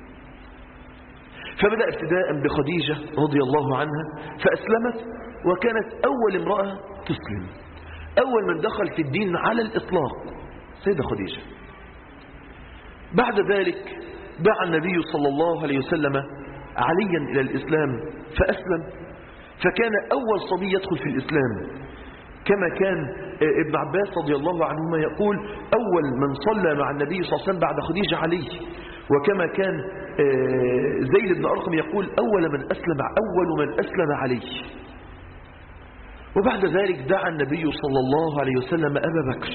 فبدأ ابتداء بخديجة رضي الله عنها فأسلمت، وكانت أول امرأة تسلم، أول من دخل في الدين على الإطلاق سيدة خديجة. بعد ذلك دعا النبي صلى الله عليه وسلم عليا إلى الإسلام فأسلم، فكان أول صبي يدخل في الإسلام، كما كان ابن عباس رضي الله عنهما يقول: أول من صلى مع النبي صلى الله عليه وسلم بعد خديجة علي. وكما كان زيد بن أرقم يقول: أول من أسلم علي. وبعد ذلك دعا النبي صلى الله عليه وسلم أبا بكر،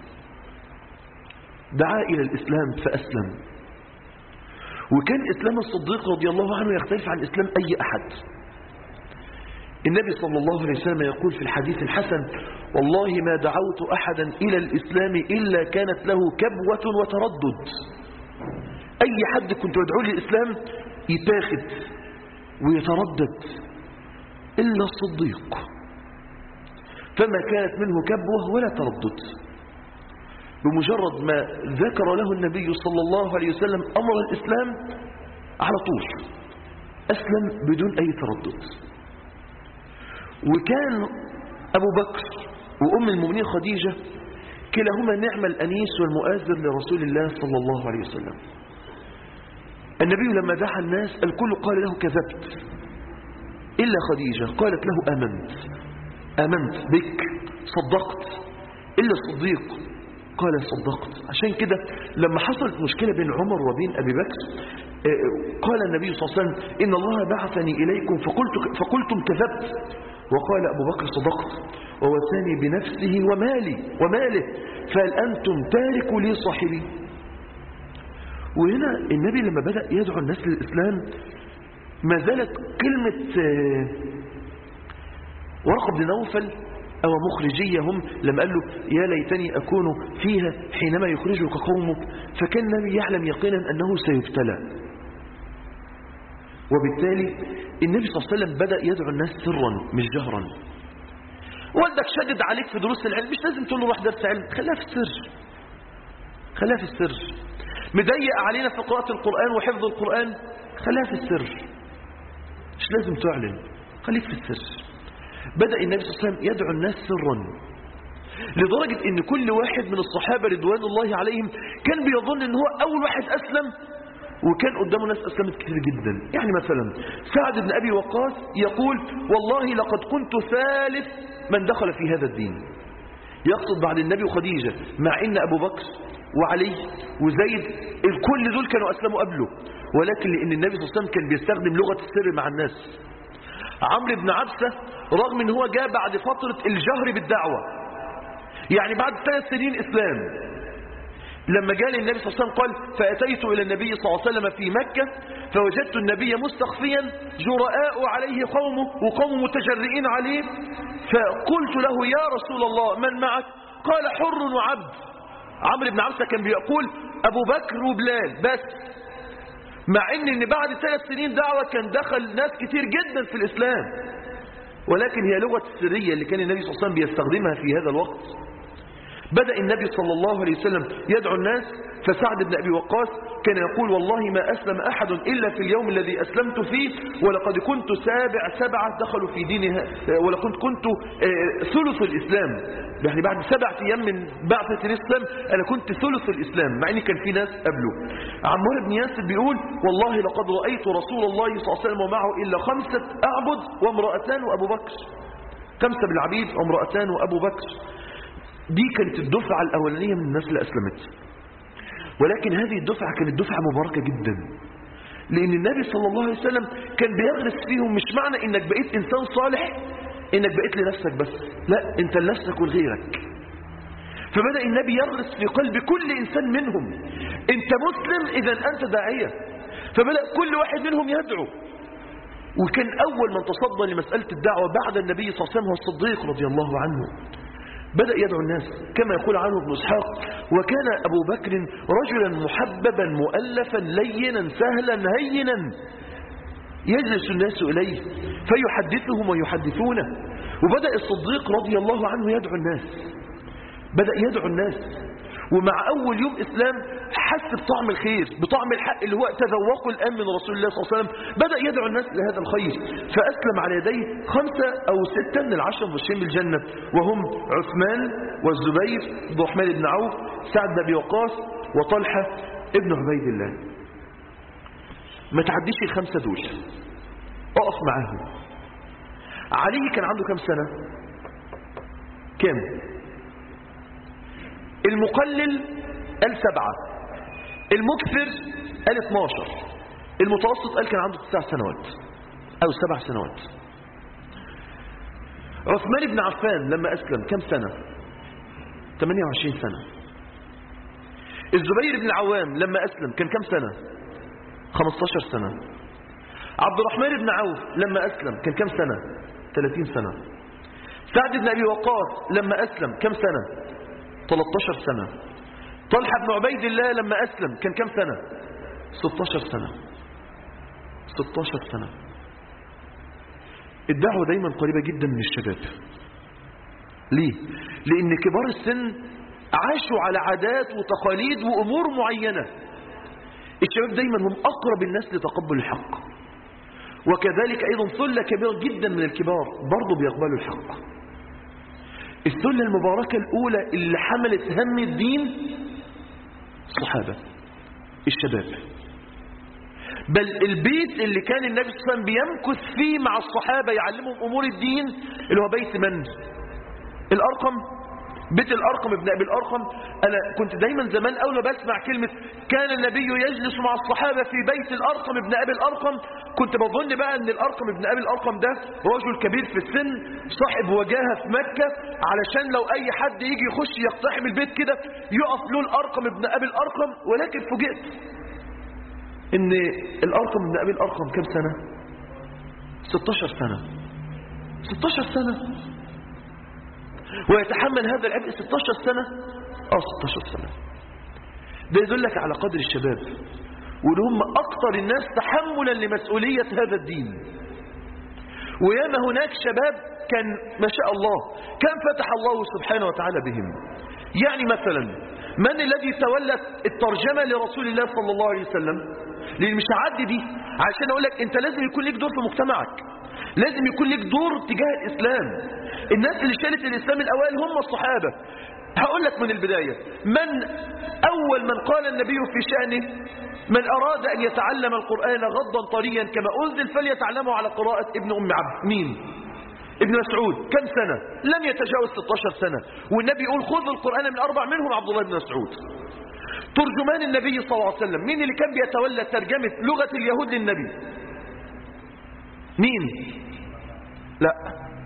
دعا إلى الإسلام فأسلم. وكان إسلام الصديق رضي الله عنه يختلف عن إسلام أي أحد. النبي صلى الله عليه وسلم يقول في الحديث الحسن: والله ما دعوت أحدا إلى الإسلام إلا كانت له كبوة وتردد. أي حد كنت أدعو للإسلام يتاخد ويتردد إلا الصديق، فما كانت منه كبوة ولا تردد. بمجرد ما ذكر له النبي صلى الله عليه وسلم أمر الإسلام على طول أسلم بدون أي تردد. وكان أبو بكر وأم المؤمنين خديجة كلاهما نعم الأنيس والمؤازر لرسول الله صلى الله عليه وسلم. النبي لما دعا الناس الكل قال له كذبت إلا خديجة، قالت له آمنت بك، صدقت، إلا الصديق قال صدقت. عشان كده لما حصلت مشكلة بين عمر وبين أبي بكر قال النبي صلى الله عليه وسلم إن الله بعثني إليكم فقلتم كذبت، وقال أبو بكر صدقت ووثاني بنفسه وماله فهل أنتم تاركوا لي صاحبي. وهنا النبي لما بدأ يدعو الناس للإسلام ما زالت كلمة ورقة بن نوفل أو مخرجية هم لما قال له يا ليتني أكون فيها حينما يخرجك قومك، فكان النبي يعلم يقينا أنه سيبتلى. وبالتالي النبي صلى الله عليه وسلم بدأ يدعو الناس سرا مش جهرا. والدك شدد عليك في دروس العلم مش لازم تقول له روح درس علم، خليها في السر. مضيق علينا في قراءة القرآن وحفظ القرآن، خليها في السر، مش لازم تعلن، خليك في السر. بدأ النبي صلى الله عليه وسلم يدعو الناس سرا لدرجة ان كل واحد من الصحابة رضوان الله عليهم كان بيظن ان هو اول واحد اسلم، وكان قدامه ناس اسلمت كثير جدا. يعني مثلا سعد بن ابي وقاص يقول والله لقد كنت ثالث من دخل في هذا الدين، يقصد بعد النبي وخديجة، مع ان ابو بكر وعلي وزيد الكل دول كانوا اسلموا قبله، ولكن لان النبي صلى الله عليه وسلم كان بيستخدم لغة السر مع الناس. عمرو بن عبسة رغم ان هو جاء بعد فترة الجهر بالدعوة، يعني بعد 3 سنين اسلام، لما جاء النبي صلى الله عليه وسلم قال فأتيت إلى النبي صلى الله عليه وسلم في مكة فوجدت النبي مستخفيا جرآء عليه قومه وقوم متجرئين عليه، فقلت له يا رسول الله من معك؟ قال حر وعبد. عمرو بن عبسة كان بيقول أبو بكر وبلال بس، مع ان بعد 3 سنين دعوة كان دخل ناس كتير جدا في الإسلام، ولكن هي لغة السرية اللي كان النبي صلى الله عليه وسلم بيستخدمها في هذا الوقت. بدأ النبي صلى الله عليه وسلم يدعو الناس، فسعد بن أبي وقاص كان يقول والله ما أسلم أحد إلا في اليوم الذي أسلمت فيه، ولقد كنت سبعة دخلوا في دينها، ولقد كنت ثلث الإسلام، يعني بعد 7 أيام من بعثة الإسلام أنا كنت ثلث الإسلام، مع أن كان في ناس قبله. عمار بن ياسر بيقول والله لقد رأيت رسول الله صلى الله عليه وسلم ومعه إلا 5 أعبد وامرأتان وأبو بكر، 5 بالعبيد وامرأتان وأبو بكر. دي كانت الدفعة الأولانية من الناس اللي أسلمت، ولكن هذه الدفعة كانت دفعة مباركة جدا، لأن النبي صلى الله عليه وسلم كان بيغرس فيهم مش معنى إنك بقيت إنسان صالح إنك بقيت لنفسك بس، لا، أنت لنفسك ولغيرك. فبدأ النبي يغرس في قلب كل إنسان منهم أنت مسلم إذا أنت داعية، فبدأ كل واحد منهم يدعو. وكان أول من تصدى لمسألة الدعوة بعد النبي صلى الله عليه وسلم هو الصديق رضي الله عنه، بدأ يدعو الناس كما يقول عنه ابن إسحاق وكان أبو بكر رجلا محببا مؤلفا لينا سهلا هينا يجلس الناس إليه فيحدثهم ويحدثونه. وبدأ الصديق رضي الله عنه يدعو الناس، ومع أول يوم إسلام حس بطعم الخير، بطعم الحق اللي هو تذوقه الآن من رسول الله صلى الله عليه وسلم، بدأ يدعو الناس لهذا الخير، فأسلم على يديه 5 أو 6 من ال10 المبشرين بالجنة، وهم عثمان والزبير عبد الرحمن بن عوف، سعد بن أبي وقاص، وطلحة ابن عبيد الله. ما تعديش ال5 دول، اقف معاهم. علي كان عنده كم سنة؟ كم؟ المقلل قال 7، المكثر قال 12، المتوسط قال كان عنده 9 سنوات أو 7 سنوات. عثمان بن عفان لما أسلم كم سنة؟ 28 سنة. الزبير بن العوام لما أسلم كان كم سنة؟ 15 سنة. عبد الرحمن بن عوف لما أسلم كان كم سنة؟ 30 سنة. سعد بن أبي وقاص لما أسلم كم سنة؟ 13 سنة. طلحة بن عبيد الله لما أسلم كان كم سنة؟ 16 سنة. 16 سنة. الدعوة دايما قريبة جدا من الشباب. ليه؟ لأن كبار السن عاشوا على عادات وتقاليد وأمور معينة. الشباب دايما هم أقرب الناس لتقبل الحق، وكذلك أيضا ثلة كبيرة جدا من الكبار برضو بيقبلوا الحق. الثلة المباركة الأولى اللي حملت هم الدين الصحابة، الشباب. بل البيت اللي كان النبي صلى الله عليه وسلم بيمكث فيه مع الصحابة يعلمهم أمور الدين اللي هو بيت من؟ الأرقم. بيت الأرقم ابن أبي الأرقم. أنا كنت دايما زمان أول ما بسمع كلمة كان النبي يجلس مع الصحابة في بيت الأرقم ابن أبي الأرقم، كنت بظن بقى أن الأرقم ابن أبي الأرقم ده رجل كبير في السن صاحب وجاهة في مكة، علشان لو أي حد يجي يخش يقتحم البيت كده يقف له الأرقم ابن أبي الأرقم. ولكن فوجئت ان الأرقم ابن أبي الأرقم كم سنة؟ 16 سنة. 16 سنة ويتحمل هذا العبء. 16 سنة 16 سنة. ده يدلك على قدر الشباب وان هم اكثر الناس تحملا لمسؤولية هذا الدين. وياما هناك شباب كان ما شاء الله كان فتح الله سبحانه وتعالى بهم. يعني مثلا من الذي تولى الترجمة لرسول الله صلى الله عليه وسلم؟ لان مش هعدي دي عشان اقول لك انت لازم يكون لك دور في مجتمعك، لازم يكون لك دور تجاه الاسلام. الناس اللي شالت الاسلام الاوائل هم الصحابة. هقول لك من البداية من اول من قال النبي في شأنه من اراد ان يتعلم القرآن غضا طريا كما انزل فليتعلمه على قراءة ابن ام عبد. مين؟ ابن مسعود. كم سنة؟ لم يتجاوز 16 سنة. والنبي يقول خذوا القرآن من 4 منهم عبد الله بن مسعود. ترجمان النبي صلى الله عليه وسلم مين اللي كان بيتولى ترجمة لغة اليهود للنبي؟ مين؟ لا،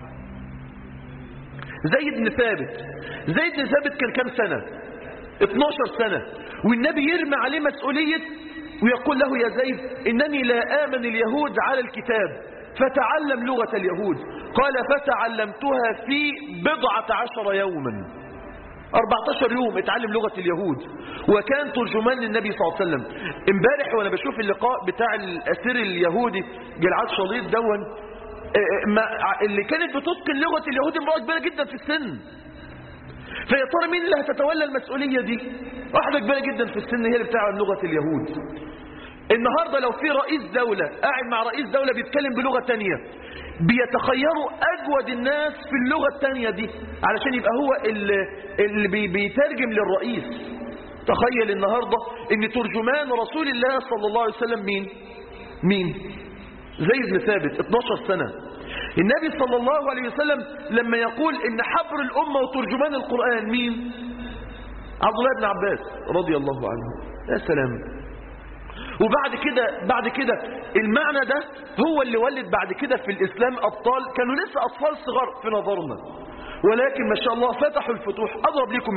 زيد بن ثابت. زيد بن ثابت كان كم سنة؟ 12 سنة. والنبي يرمي عليه مسؤولية ويقول له يا زيد إنني لا آمن اليهود على الكتاب فتعلم لغة اليهود. قال فتعلمتها في 17 يوما. 14 يوم اتعلم لغة اليهود وكان ترجمان للنبي صلى الله عليه وسلم. امبارح وانا بشوف اللقاء بتاع الاسير اليهودي جلعاد شليط دون اللي كانت بتتقن لغة اليهود امرأة كبيرة جدا في السن. فيا ترى مين اللي هتتولى المسؤولية دي؟ واحدة كبيرة جدا في السن هي اللي بتاع لغة اليهود. النهاردة لو في رئيس دولة قاعد مع رئيس دولة بيتكلم بلغة تانية بيتخيروا أجود الناس في اللغة التانية دي علشان يبقى هو اللي بيترجم للرئيس. تخيل النهاردة ان ترجمان رسول الله صلى الله عليه وسلم مين؟ زيد بن ثابت. 12 سنة. النبي صلى الله عليه وسلم لما يقول ان حبر الأمة وترجمان القرآن مين؟ عبد الله بن عباس رضي الله عنه. يا سلام. وبعد كده المعنى ده هو اللي ولد بعد كده في الإسلام أبطال كانوا لسه أطفال صغار في نظرنا ولكن ما شاء الله فتحوا الفتوح. أضرب لكم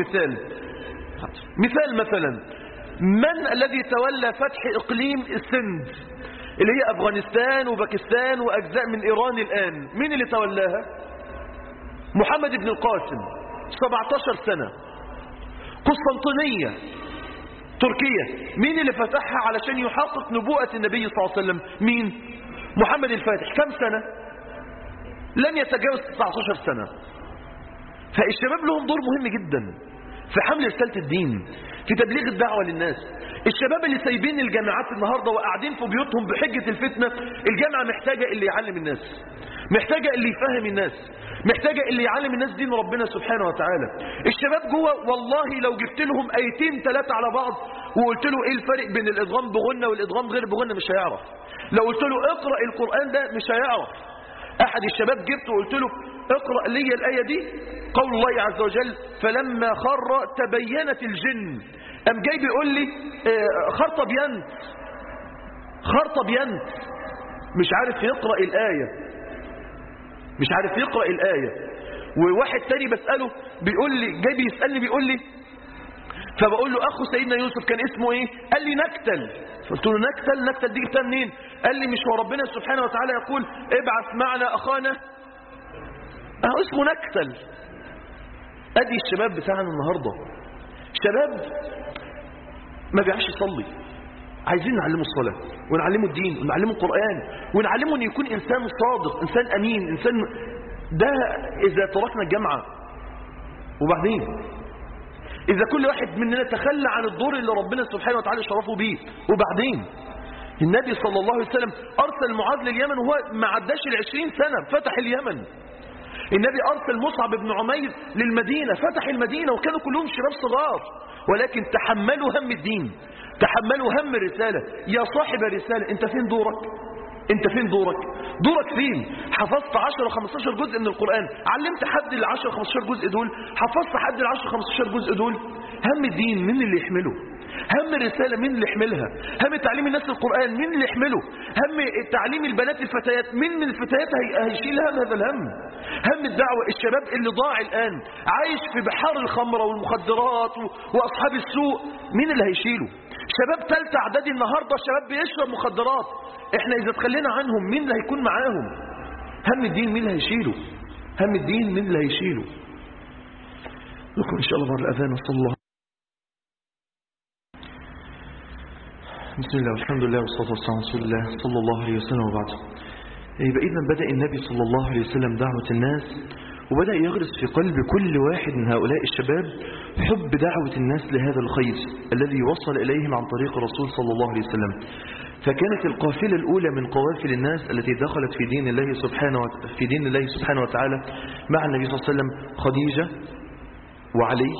مثلا من الذي تولى فتح إقليم السند اللي هي أفغانستان وباكستان وأجزاء من إيران الآن؟ مين اللي تولاها؟ محمد بن القاسم. 17 سنة. قسطنطينية تركيا مين اللي فتحها علشان يحقق نبوءة النبي صلى الله عليه وسلم؟ مين؟ محمد الفاتح. كم سنة؟ لم يتجاوز 19 سنة. فالشباب لهم دور مهم جدا في حمل رسالة الدين، في تبليغ الدعوة للناس. الشباب اللي سايبين الجامعات النهاردة وقاعدين في بيوتهم بحجة الفتنة، الجامعة محتاجة اللي يعلم الناس، محتاجة اللي يفهم الناس، محتاجة اللي يعلم الناس دين ربنا سبحانه وتعالى. الشباب جوه والله لو جبت لهم آيتين 3 على بعض وقلت له ايه الفرق بين الادغام بغنة والادغام غير بغنة مش هيعرف. لو قلت له اقرأ القرآن ده مش هيعرف. احد الشباب جبته وقلت له اقرأ لي الآية دي قول الله عز وجل فلما خر تبينت الجن، قام جاي بيقول لي خرط بينت مش عارف يقرأ الآية. وواحد تاني بسأله بيقول لي جاي بيسألني بيقول لي فبقول له أخو سيدنا يوسف كان اسمه إيه؟ قال لي نكتل. قلت له نكتل دي جبتها منين؟ قال لي مش هو ربنا سبحانه وتعالى يقول ابعث معنا أخانا؟ اسمه نكتل. أدي الشباب بتاعنا النهاردة، شباب ما بيعرفش يصلي. عايزين نعلمه الصلاة ونعلمه الدين ونعلمه القرآن ونعلمه أن يكون إنسان صادق، إنسان أمين، إنسان. ده إذا تركنا الجامعة. وبعدين إذا كل واحد مننا تخلى عن الدور اللي ربنا سبحانه وتعالى شرفه به. وبعدين النبي صلى الله عليه وسلم أرسل معاذ لليمن وهو ما عداش 20 سنة فتح اليمن. النبي أرسل مصعب بن عمير للمدينة، فتح المدينة وكانوا كلهم شباب صغار، ولكن تحملوا هم الدين، تحملوا هم الرسالة. يا صاحب الرسالة، انت فين دورك؟ انت فين دورك؟ دورك فين؟ حفظت 10-15 جزء من القرآن، علمت حد ال 10-15 جزء دول، حفظت حد ال 10-15 جزء دول. هم الدين مين اللي يحمله؟ هم الرسالة مين اللي يحملها؟ هم تعليم الناس القرآن مين اللي يحمله؟ هم تعليم البنات الفتيات مين من الفتيات هيشيل هم هذا الهم؟ هم الدعوة، الشباب اللي ضاع الآن عايش في بحار الخمرة والمخدرات وأصحاب السوء، مين اللي هيشيله؟ شباب ثالثه اعدادي النهارده شباب بيشرب مخدرات، احنا اذا تخلينا عنهم مين اللي هيكون معاهم؟ هم الدين مين اللي هيشيله؟ هم الدين مين اللي هيشيله؟ لكم ان شاء الله بعد الاذان وصلى الله. بسم الله والحمد لله والصلاه والسلام على رسول الله صلى الله عليه وسلم وبعد. يبقى اذا بدا النبي صلى الله عليه وسلم دعوه الناس، وبدأ يغرس في قلب كل واحد من هؤلاء الشباب حب دعوة الناس لهذا الخير الذي وصل إليهم عن طريق الرسول صلى الله عليه وسلم. فكانت القافلة الأولى من قوافل الناس التي دخلت في دين الله سبحانه وتعالى مع النبي صلى الله عليه وسلم خديجة وعلي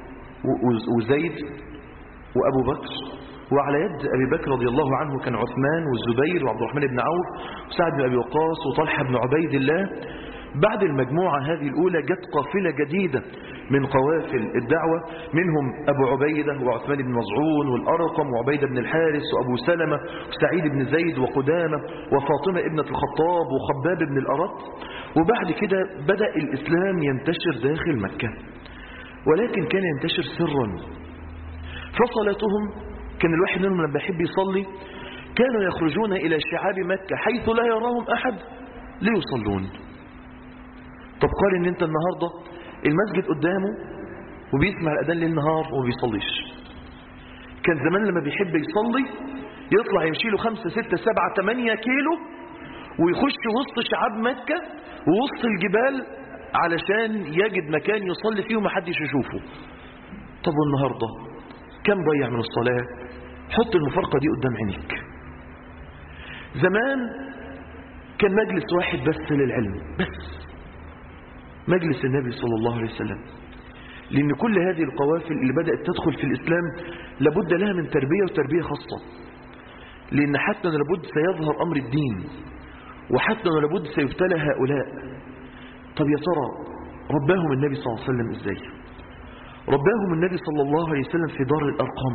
وزيد وأبو بكر، وعلى يد أبي بكر رضي الله عنه كان عثمان والزبير وعبد الرحمن بن عوف وسعد بن أبي وقاص وطلحة بن عبيد الله. بعد المجموعة هذه الأولى جت قافلة جديدة من قوافل الدعوة، منهم أبو عبيدة وعثمان بن مظعون والأرقم وعبيدة بن الحارث وأبو سلمة وسعيد بن زيد وقدامة وفاطمة ابنة الخطاب وخباب بن الأرط. وبعد كده بدأ الإسلام ينتشر داخل مكة، ولكن كان ينتشر سرا. فصلاتهم كان الواحد منهم لما يحب يصلي كانوا يخرجون إلى شعاب مكة حيث لا يراهم أحد ليصلون. طب قال ان انت النهاردة المسجد قدامه وبيسمع الأذان ليل نهار وما بيصليش. كان زمان لما بيحب يصلي يطلع يمشي له 5 6 7 8 كيلو ويخش وسط شعاب مكة ووسط الجبال علشان يجد مكان يصلي فيه ومحدش يشوفه. طب والنهاردة كم ضيع من الصلاة؟ حط المفارقة دي قدام عينيك. زمان كان مجلس واحد بس للعلم، بس مجلس النبي صلى الله عليه وسلم. لأن كل هذه القوافل اللي بدأت تدخل في الإسلام لابد لها من تربية وتربية خاصة، لأن حتى لابد سيظهر أمر الدين، وحتى لابد سيبتلى هؤلاء. طب يا ترى رباهم النبي صلى الله عليه وسلم إزاي؟ رباهم النبي صلى الله عليه وسلم في دار الأرقام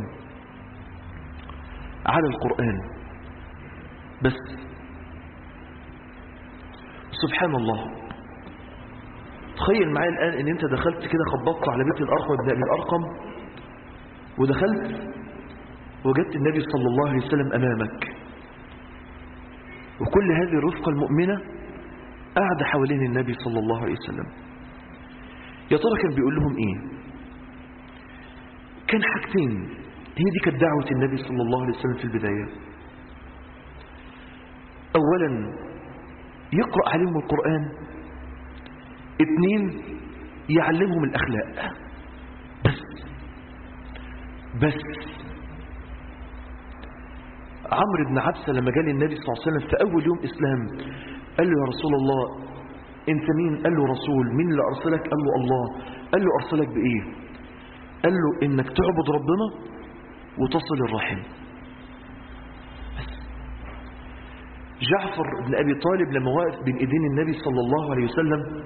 على القرآن بس. سبحان الله، تخيل معايا الآن ان انت دخلت كده خبطت على بيت الأرقم ابن أبي الأرقم ودخلت وجدت النبي صلى الله عليه وسلم أمامك، وكل هذه الرفقة المؤمنة قاعدة حوالين النبي صلى الله عليه وسلم. يا ترى كان بيقول لهم ايه؟ كان حاجتين، هي دي كانت دعوة النبي صلى الله عليه وسلم في البداية. أولا يقرأ عليهم القرآن، 2 يعلمهم الأخلاق بس. عمرو بن عبسة لما جاء للنبي صلى الله عليه وسلم في أول يوم إسلام قال له يا رسول الله أنت مين؟ قال له رسول. مين اللي أرسلك؟ قال له الله. قال له أرسلك بإيه؟ قال له إنك تعبد ربنا وتصل الرحم. جعفر بن أبي طالب لما وقف بين إيدين النبي صلى الله عليه وسلم،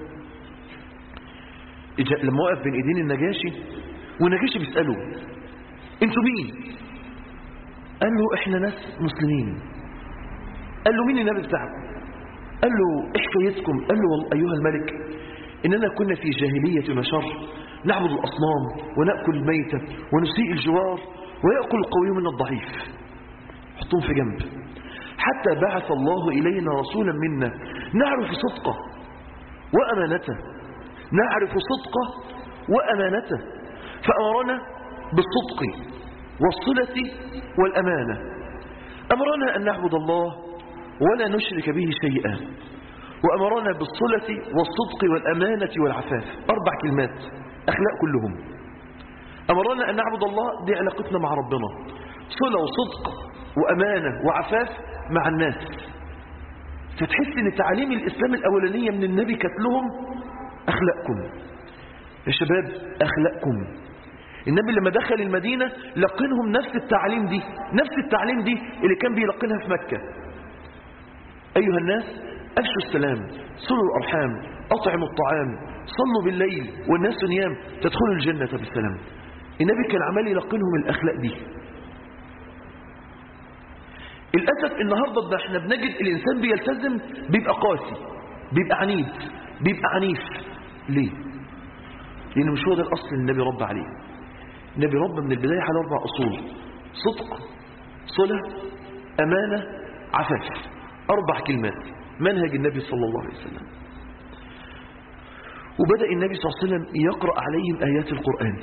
لما وقف بين إيدين النجاشي والنجاشي بيسأله انتوا مين؟ قال له احنا ناس مسلمين. قال له مين النبي بتاعكم؟ قال له ايه حكايتكم؟ قال له ايها الملك اننا كنا في جاهلية وشر نعبد الأصنام ونأكل الميتة ونسيء الجوار ويأكل القوي من الضعيف. حطهم في جنب حتى بعث الله إلينا رسولا منا نعرف صدقه وأمانته، نعرف صدقه وأمانته، فأمرنا بالصدق والصلة والأمانة. أمرنا أن نعبد الله ولا نشرك به شيئا، وأمرنا بالصلة والصدق والأمانة والعفاف. 4 كلمات أخلاق كلهم. أمرنا أن نعبد الله، دي علاقتنا مع ربنا، صلة وصدق وأمانة وعفاف مع الناس. فتحس ان تعاليم الإسلام الأولانية من النبي كانت لهم أخلاقكم يا شباب، أخلاقكم. النبي لما دخل المدينة لقنهم نفس التعليم دي اللي كان بيلقنها في مكة. أيها الناس أفشوا السلام، صلوا الأرحام، أطعموا الطعام، صلوا بالليل والناس نيام، تدخلوا الجنة بالسلام. النبي كان عمال يلقنهم الأخلاق دي. الأسف النهاردة ده احنا بنجد الإنسان بيلتزم بيبقى قاسي، بيبقى عنيد، بيبقى عنيف. ليه؟ لأنه مش هو ده الأصل اللي النبي رب عليه. النبي رب من البداية على 4 أصول: صدق، صلة، أمانة، عفاف. 4 كلمات منهج النبي صلى الله عليه وسلم. وبدأ النبي صلى الله عليه وسلم يقرأ عليهم آيات القرآن.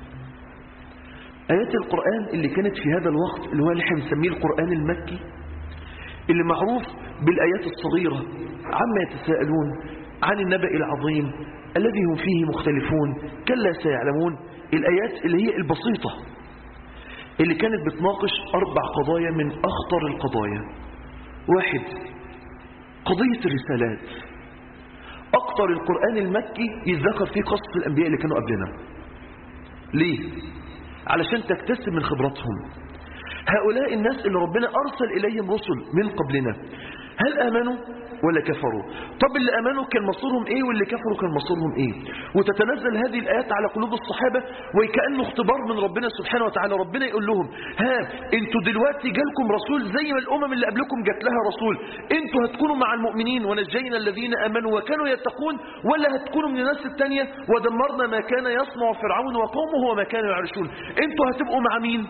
آيات القرآن اللي كانت في هذا الوقت اللي هو اللي احنا بنسميه القرآن المكي، اللي معروف بالآيات الصغيرة: عما يتساءلون، عن النبأ العظيم الذي هم فيه مختلفون، كلا سيعلمون. الآيات اللي هي البسيطة اللي كانت بتناقش 4 قضايا من أخطر القضايا. 1، قضية الرسالات. أكتر القرآن المكي يتذكر فيه قصة الأنبياء اللي كانوا قبلنا. ليه؟ علشان تكتسب من خبراتهم. هؤلاء الناس اللي ربنا أرسل إليهم رسل من قبلنا، هل آمنوا ولا كفروا؟ طب اللي آمنوا كان مصيرهم إيه واللي كفروا كان مصيرهم إيه؟ وتتنزل هذه الآيات على قلوب الصحابة وكأنه اختبار من ربنا سبحانه وتعالى. ربنا يقول لهم: انتوا دلوقتي جالكم رسول زي ما الأمم اللي قبلكم جات لها رسول، انتوا هتكونوا مع المؤمنين ونجينا الذين آمنوا وكانوا يتقون، ولا هتكونوا من الناس التانية ودمرنا ما كان يصنع فرعون وقومه وما كانوا يعرشون؟ انتوا هتبقوا مع مين؟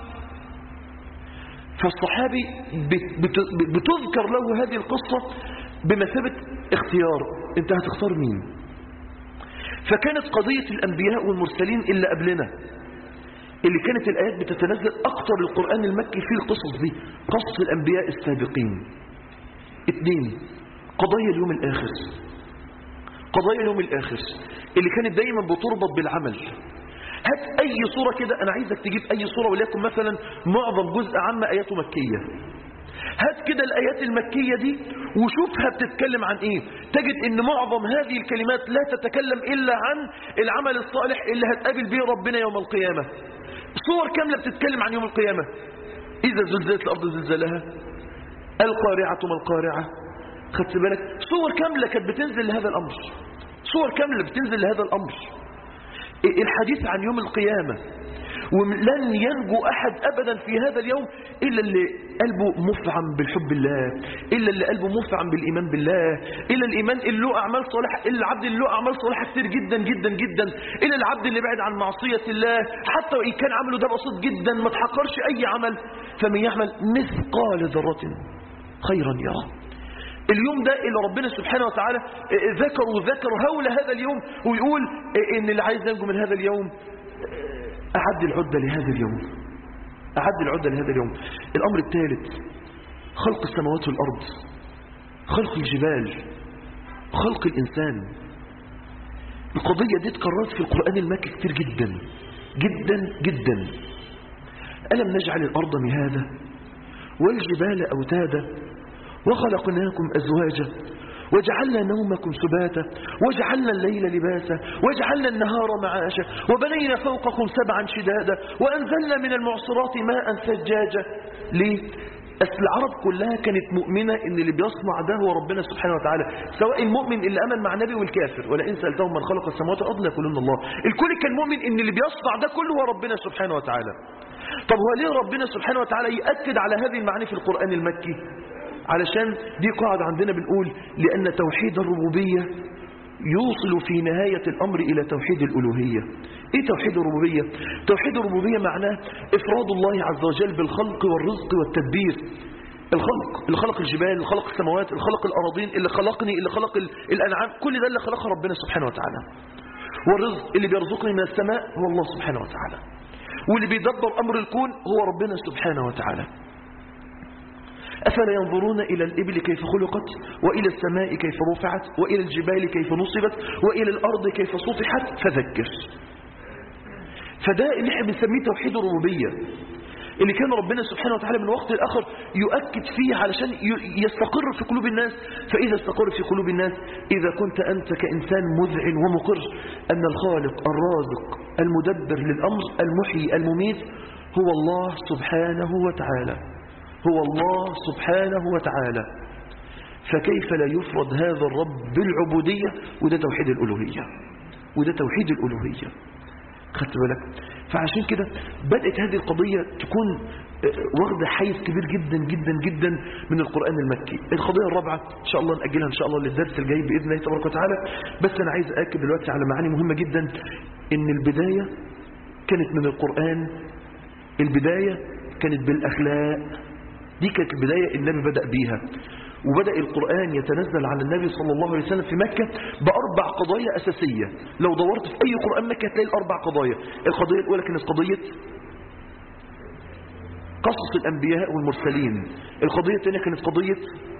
فالصحابي بتذكر له هذه القصة بمثابة اختيار، انت هتختار مين؟ فكانت قضية الأنبياء والمرسلين اللي قبلنا اللي كانت الآيات بتتنزل أكتر القرآن المكي في القصص دي، قصص الأنبياء السابقين. 2، قضايا اليوم الآخر. قضايا اليوم الآخر اللي كانت دايما بتربط بالعمل. هات أي صورة كده، أنا عايزك تجيب أي صورة وليكن مثلا معظم جزء عامة آياته مكية. هات كده الآيات المكية دي وشوفها بتتكلم عن إيه. تجد إن معظم هذه الكلمات لا تتكلم إلا عن العمل الصالح اللي هتقابل به ربنا يوم القيامة. صور كاملة بتتكلم عن يوم القيامة: إذا زلزلت الأرض زلزالها، القارعة ما القارعة. خدت بالك؟ صور كاملة كانت بتنزل لهذا الأمر، صور كاملة بتنزل لهذا الأمر. الحديث عن يوم القيامة، ولن ينجو أحد أبدا في هذا اليوم إلا اللي قلبه مفعم بالحب الله، إلا اللي قلبه مفعم بالإيمان بالله، إلا الإيمان اللي له أعمال صالحة، إلا العبد اللي له أعمال صالحة كتير جدا جدا جدا، إلا العبد اللي بعد عن معصية الله حتى وإن كان عمله ده بسيط جدا ما تحقرش أي عمل. فمن يعمل مثقال ذرة خيرا يرى. اليوم ده اللي ربنا سبحانه وتعالى ذكر هول هذا اليوم، ويقول إن اللي عايز ينجو من هذا اليوم أعد العدة لهذا اليوم، أعد العدة لهذا اليوم. الأمر الثالث: خلق السماوات والأرض، خلق الجبال، خلق الإنسان. القضية دي اتكررت في القرآن المكي كتير جدا جدا جدا. ألم نجعل الأرض مهادا والجبال أوتادا وخلقناكم أزواجا وجعلنا نومكم سباتا وجعلنا الليل لباسا وجعلنا النهار معاشا وبنينا فوقكم 7 شدادا وأنزلنا من المعصرات ماء ثجاجا. ليه؟ أصل العرب كلها كانت مؤمنة إن اللي بيصنع ده هو ربنا سبحانه وتعالى، سواء المؤمن اللي أمن مع النبي والكافر. ولئن سألتهم من خلق السماوات والأرض ليقولون الله. الكل كان مؤمن إن اللي بيصنع ده كله هو ربنا سبحانه وتعالى. طب هو ليه ربنا سبحانه وتعالى يأكد على هذه المعاني في القرآن المكي؟ علشان دي قاعدة عندنا بنقول: لأن توحيد الربوبية يوصل في نهاية الأمر إلى توحيد الألوهية. إيه توحيد الربوبية؟ توحيد الربوبية معناه إفراد الله عز وجل بالخلق والرزق والتدبير. الخلق، اللي خلق الجبال، اللي خلق السماوات، اللي خلق الأراضين، اللي خلقني، اللي خلق الأنعام، كل ده اللي خلقه ربنا سبحانه وتعالى. والرزق، اللي بيرزقني من السماء هو الله سبحانه وتعالى، واللي بيدبر أمر الكون هو ربنا سبحانه وتعالى. أفلا ينظرون إلى الإبل كيف خلقت وإلى السماء كيف رفعت وإلى الجبال كيف نصبت وإلى الأرض كيف سطحت فذكر. فده اللي احنا بنسميه توحيد الربوبية. اللي كان ربنا سبحانه وتعالى من وقت لآخر يؤكد فيه علشان يستقر في قلوب الناس. فإذا استقر في قلوب الناس، إذا كنت أنت كإنسان مذعن ومقر أن الخالق الرازق المدبر للأمر المحيي المميت هو الله سبحانه وتعالى، هو الله سبحانه وتعالى، فكيف لا يفرض هذا الرب بالعبودية؟ وده توحيد الألوهية، وده توحيد الألوهية. خدت بالك؟ فعشان كده بدأت هذه القضية تكون واخدة حيز كبير جدا جدا جدا من القرآن المكي. القضية الرابعة إن شاء الله نأجلها إن شاء الله للدرس الجاي بإذن الله تبارك وتعالى، بس أنا عايز أأكد دلوقتي على معاني مهمة جدا. إن البداية كانت من القرآن، البداية كانت بالأخلاق، دي كانت البداية النبي بدأ بيها. وبدأ القرآن يتنزل على النبي صلى الله عليه وسلم في مكة بأربع قضايا أساسية. لو دورت في أي قرآن مكة هتلاقي الأربع قضايا. القضية الأولى كانت قضية قصص الأنبياء والمرسلين. القضية الثانية كانت قضية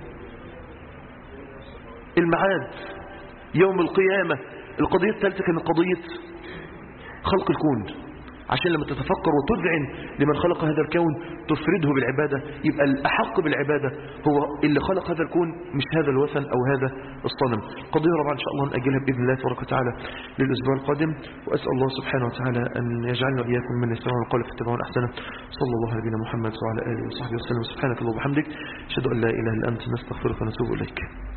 المعاد، يوم القيامة. القضية الثالثة كانت قضية خلق الكون، عشان لما تتفكر وتذعن لمن خلق هذا الكون تفرده بالعبادة، يبقى الأحق بالعبادة هو اللي خلق هذا الكون مش هذا الوثن أو هذا الصنم. قضية رابعة إن شاء الله نأجلها بإذن الله تبارك وتعالى للأسبوع القادم. وأسأل الله سبحانه وتعالى أن يجعلنا وإياكم من يستمعون القول فيتبعون أحسنه. صلى الله على نبينا محمد وعلى آله وصحبه وسلم. سبحانك اللهم وبحمدك، أشهد أن لا إله إلا أنت، نستغفرك ونتوب إليك.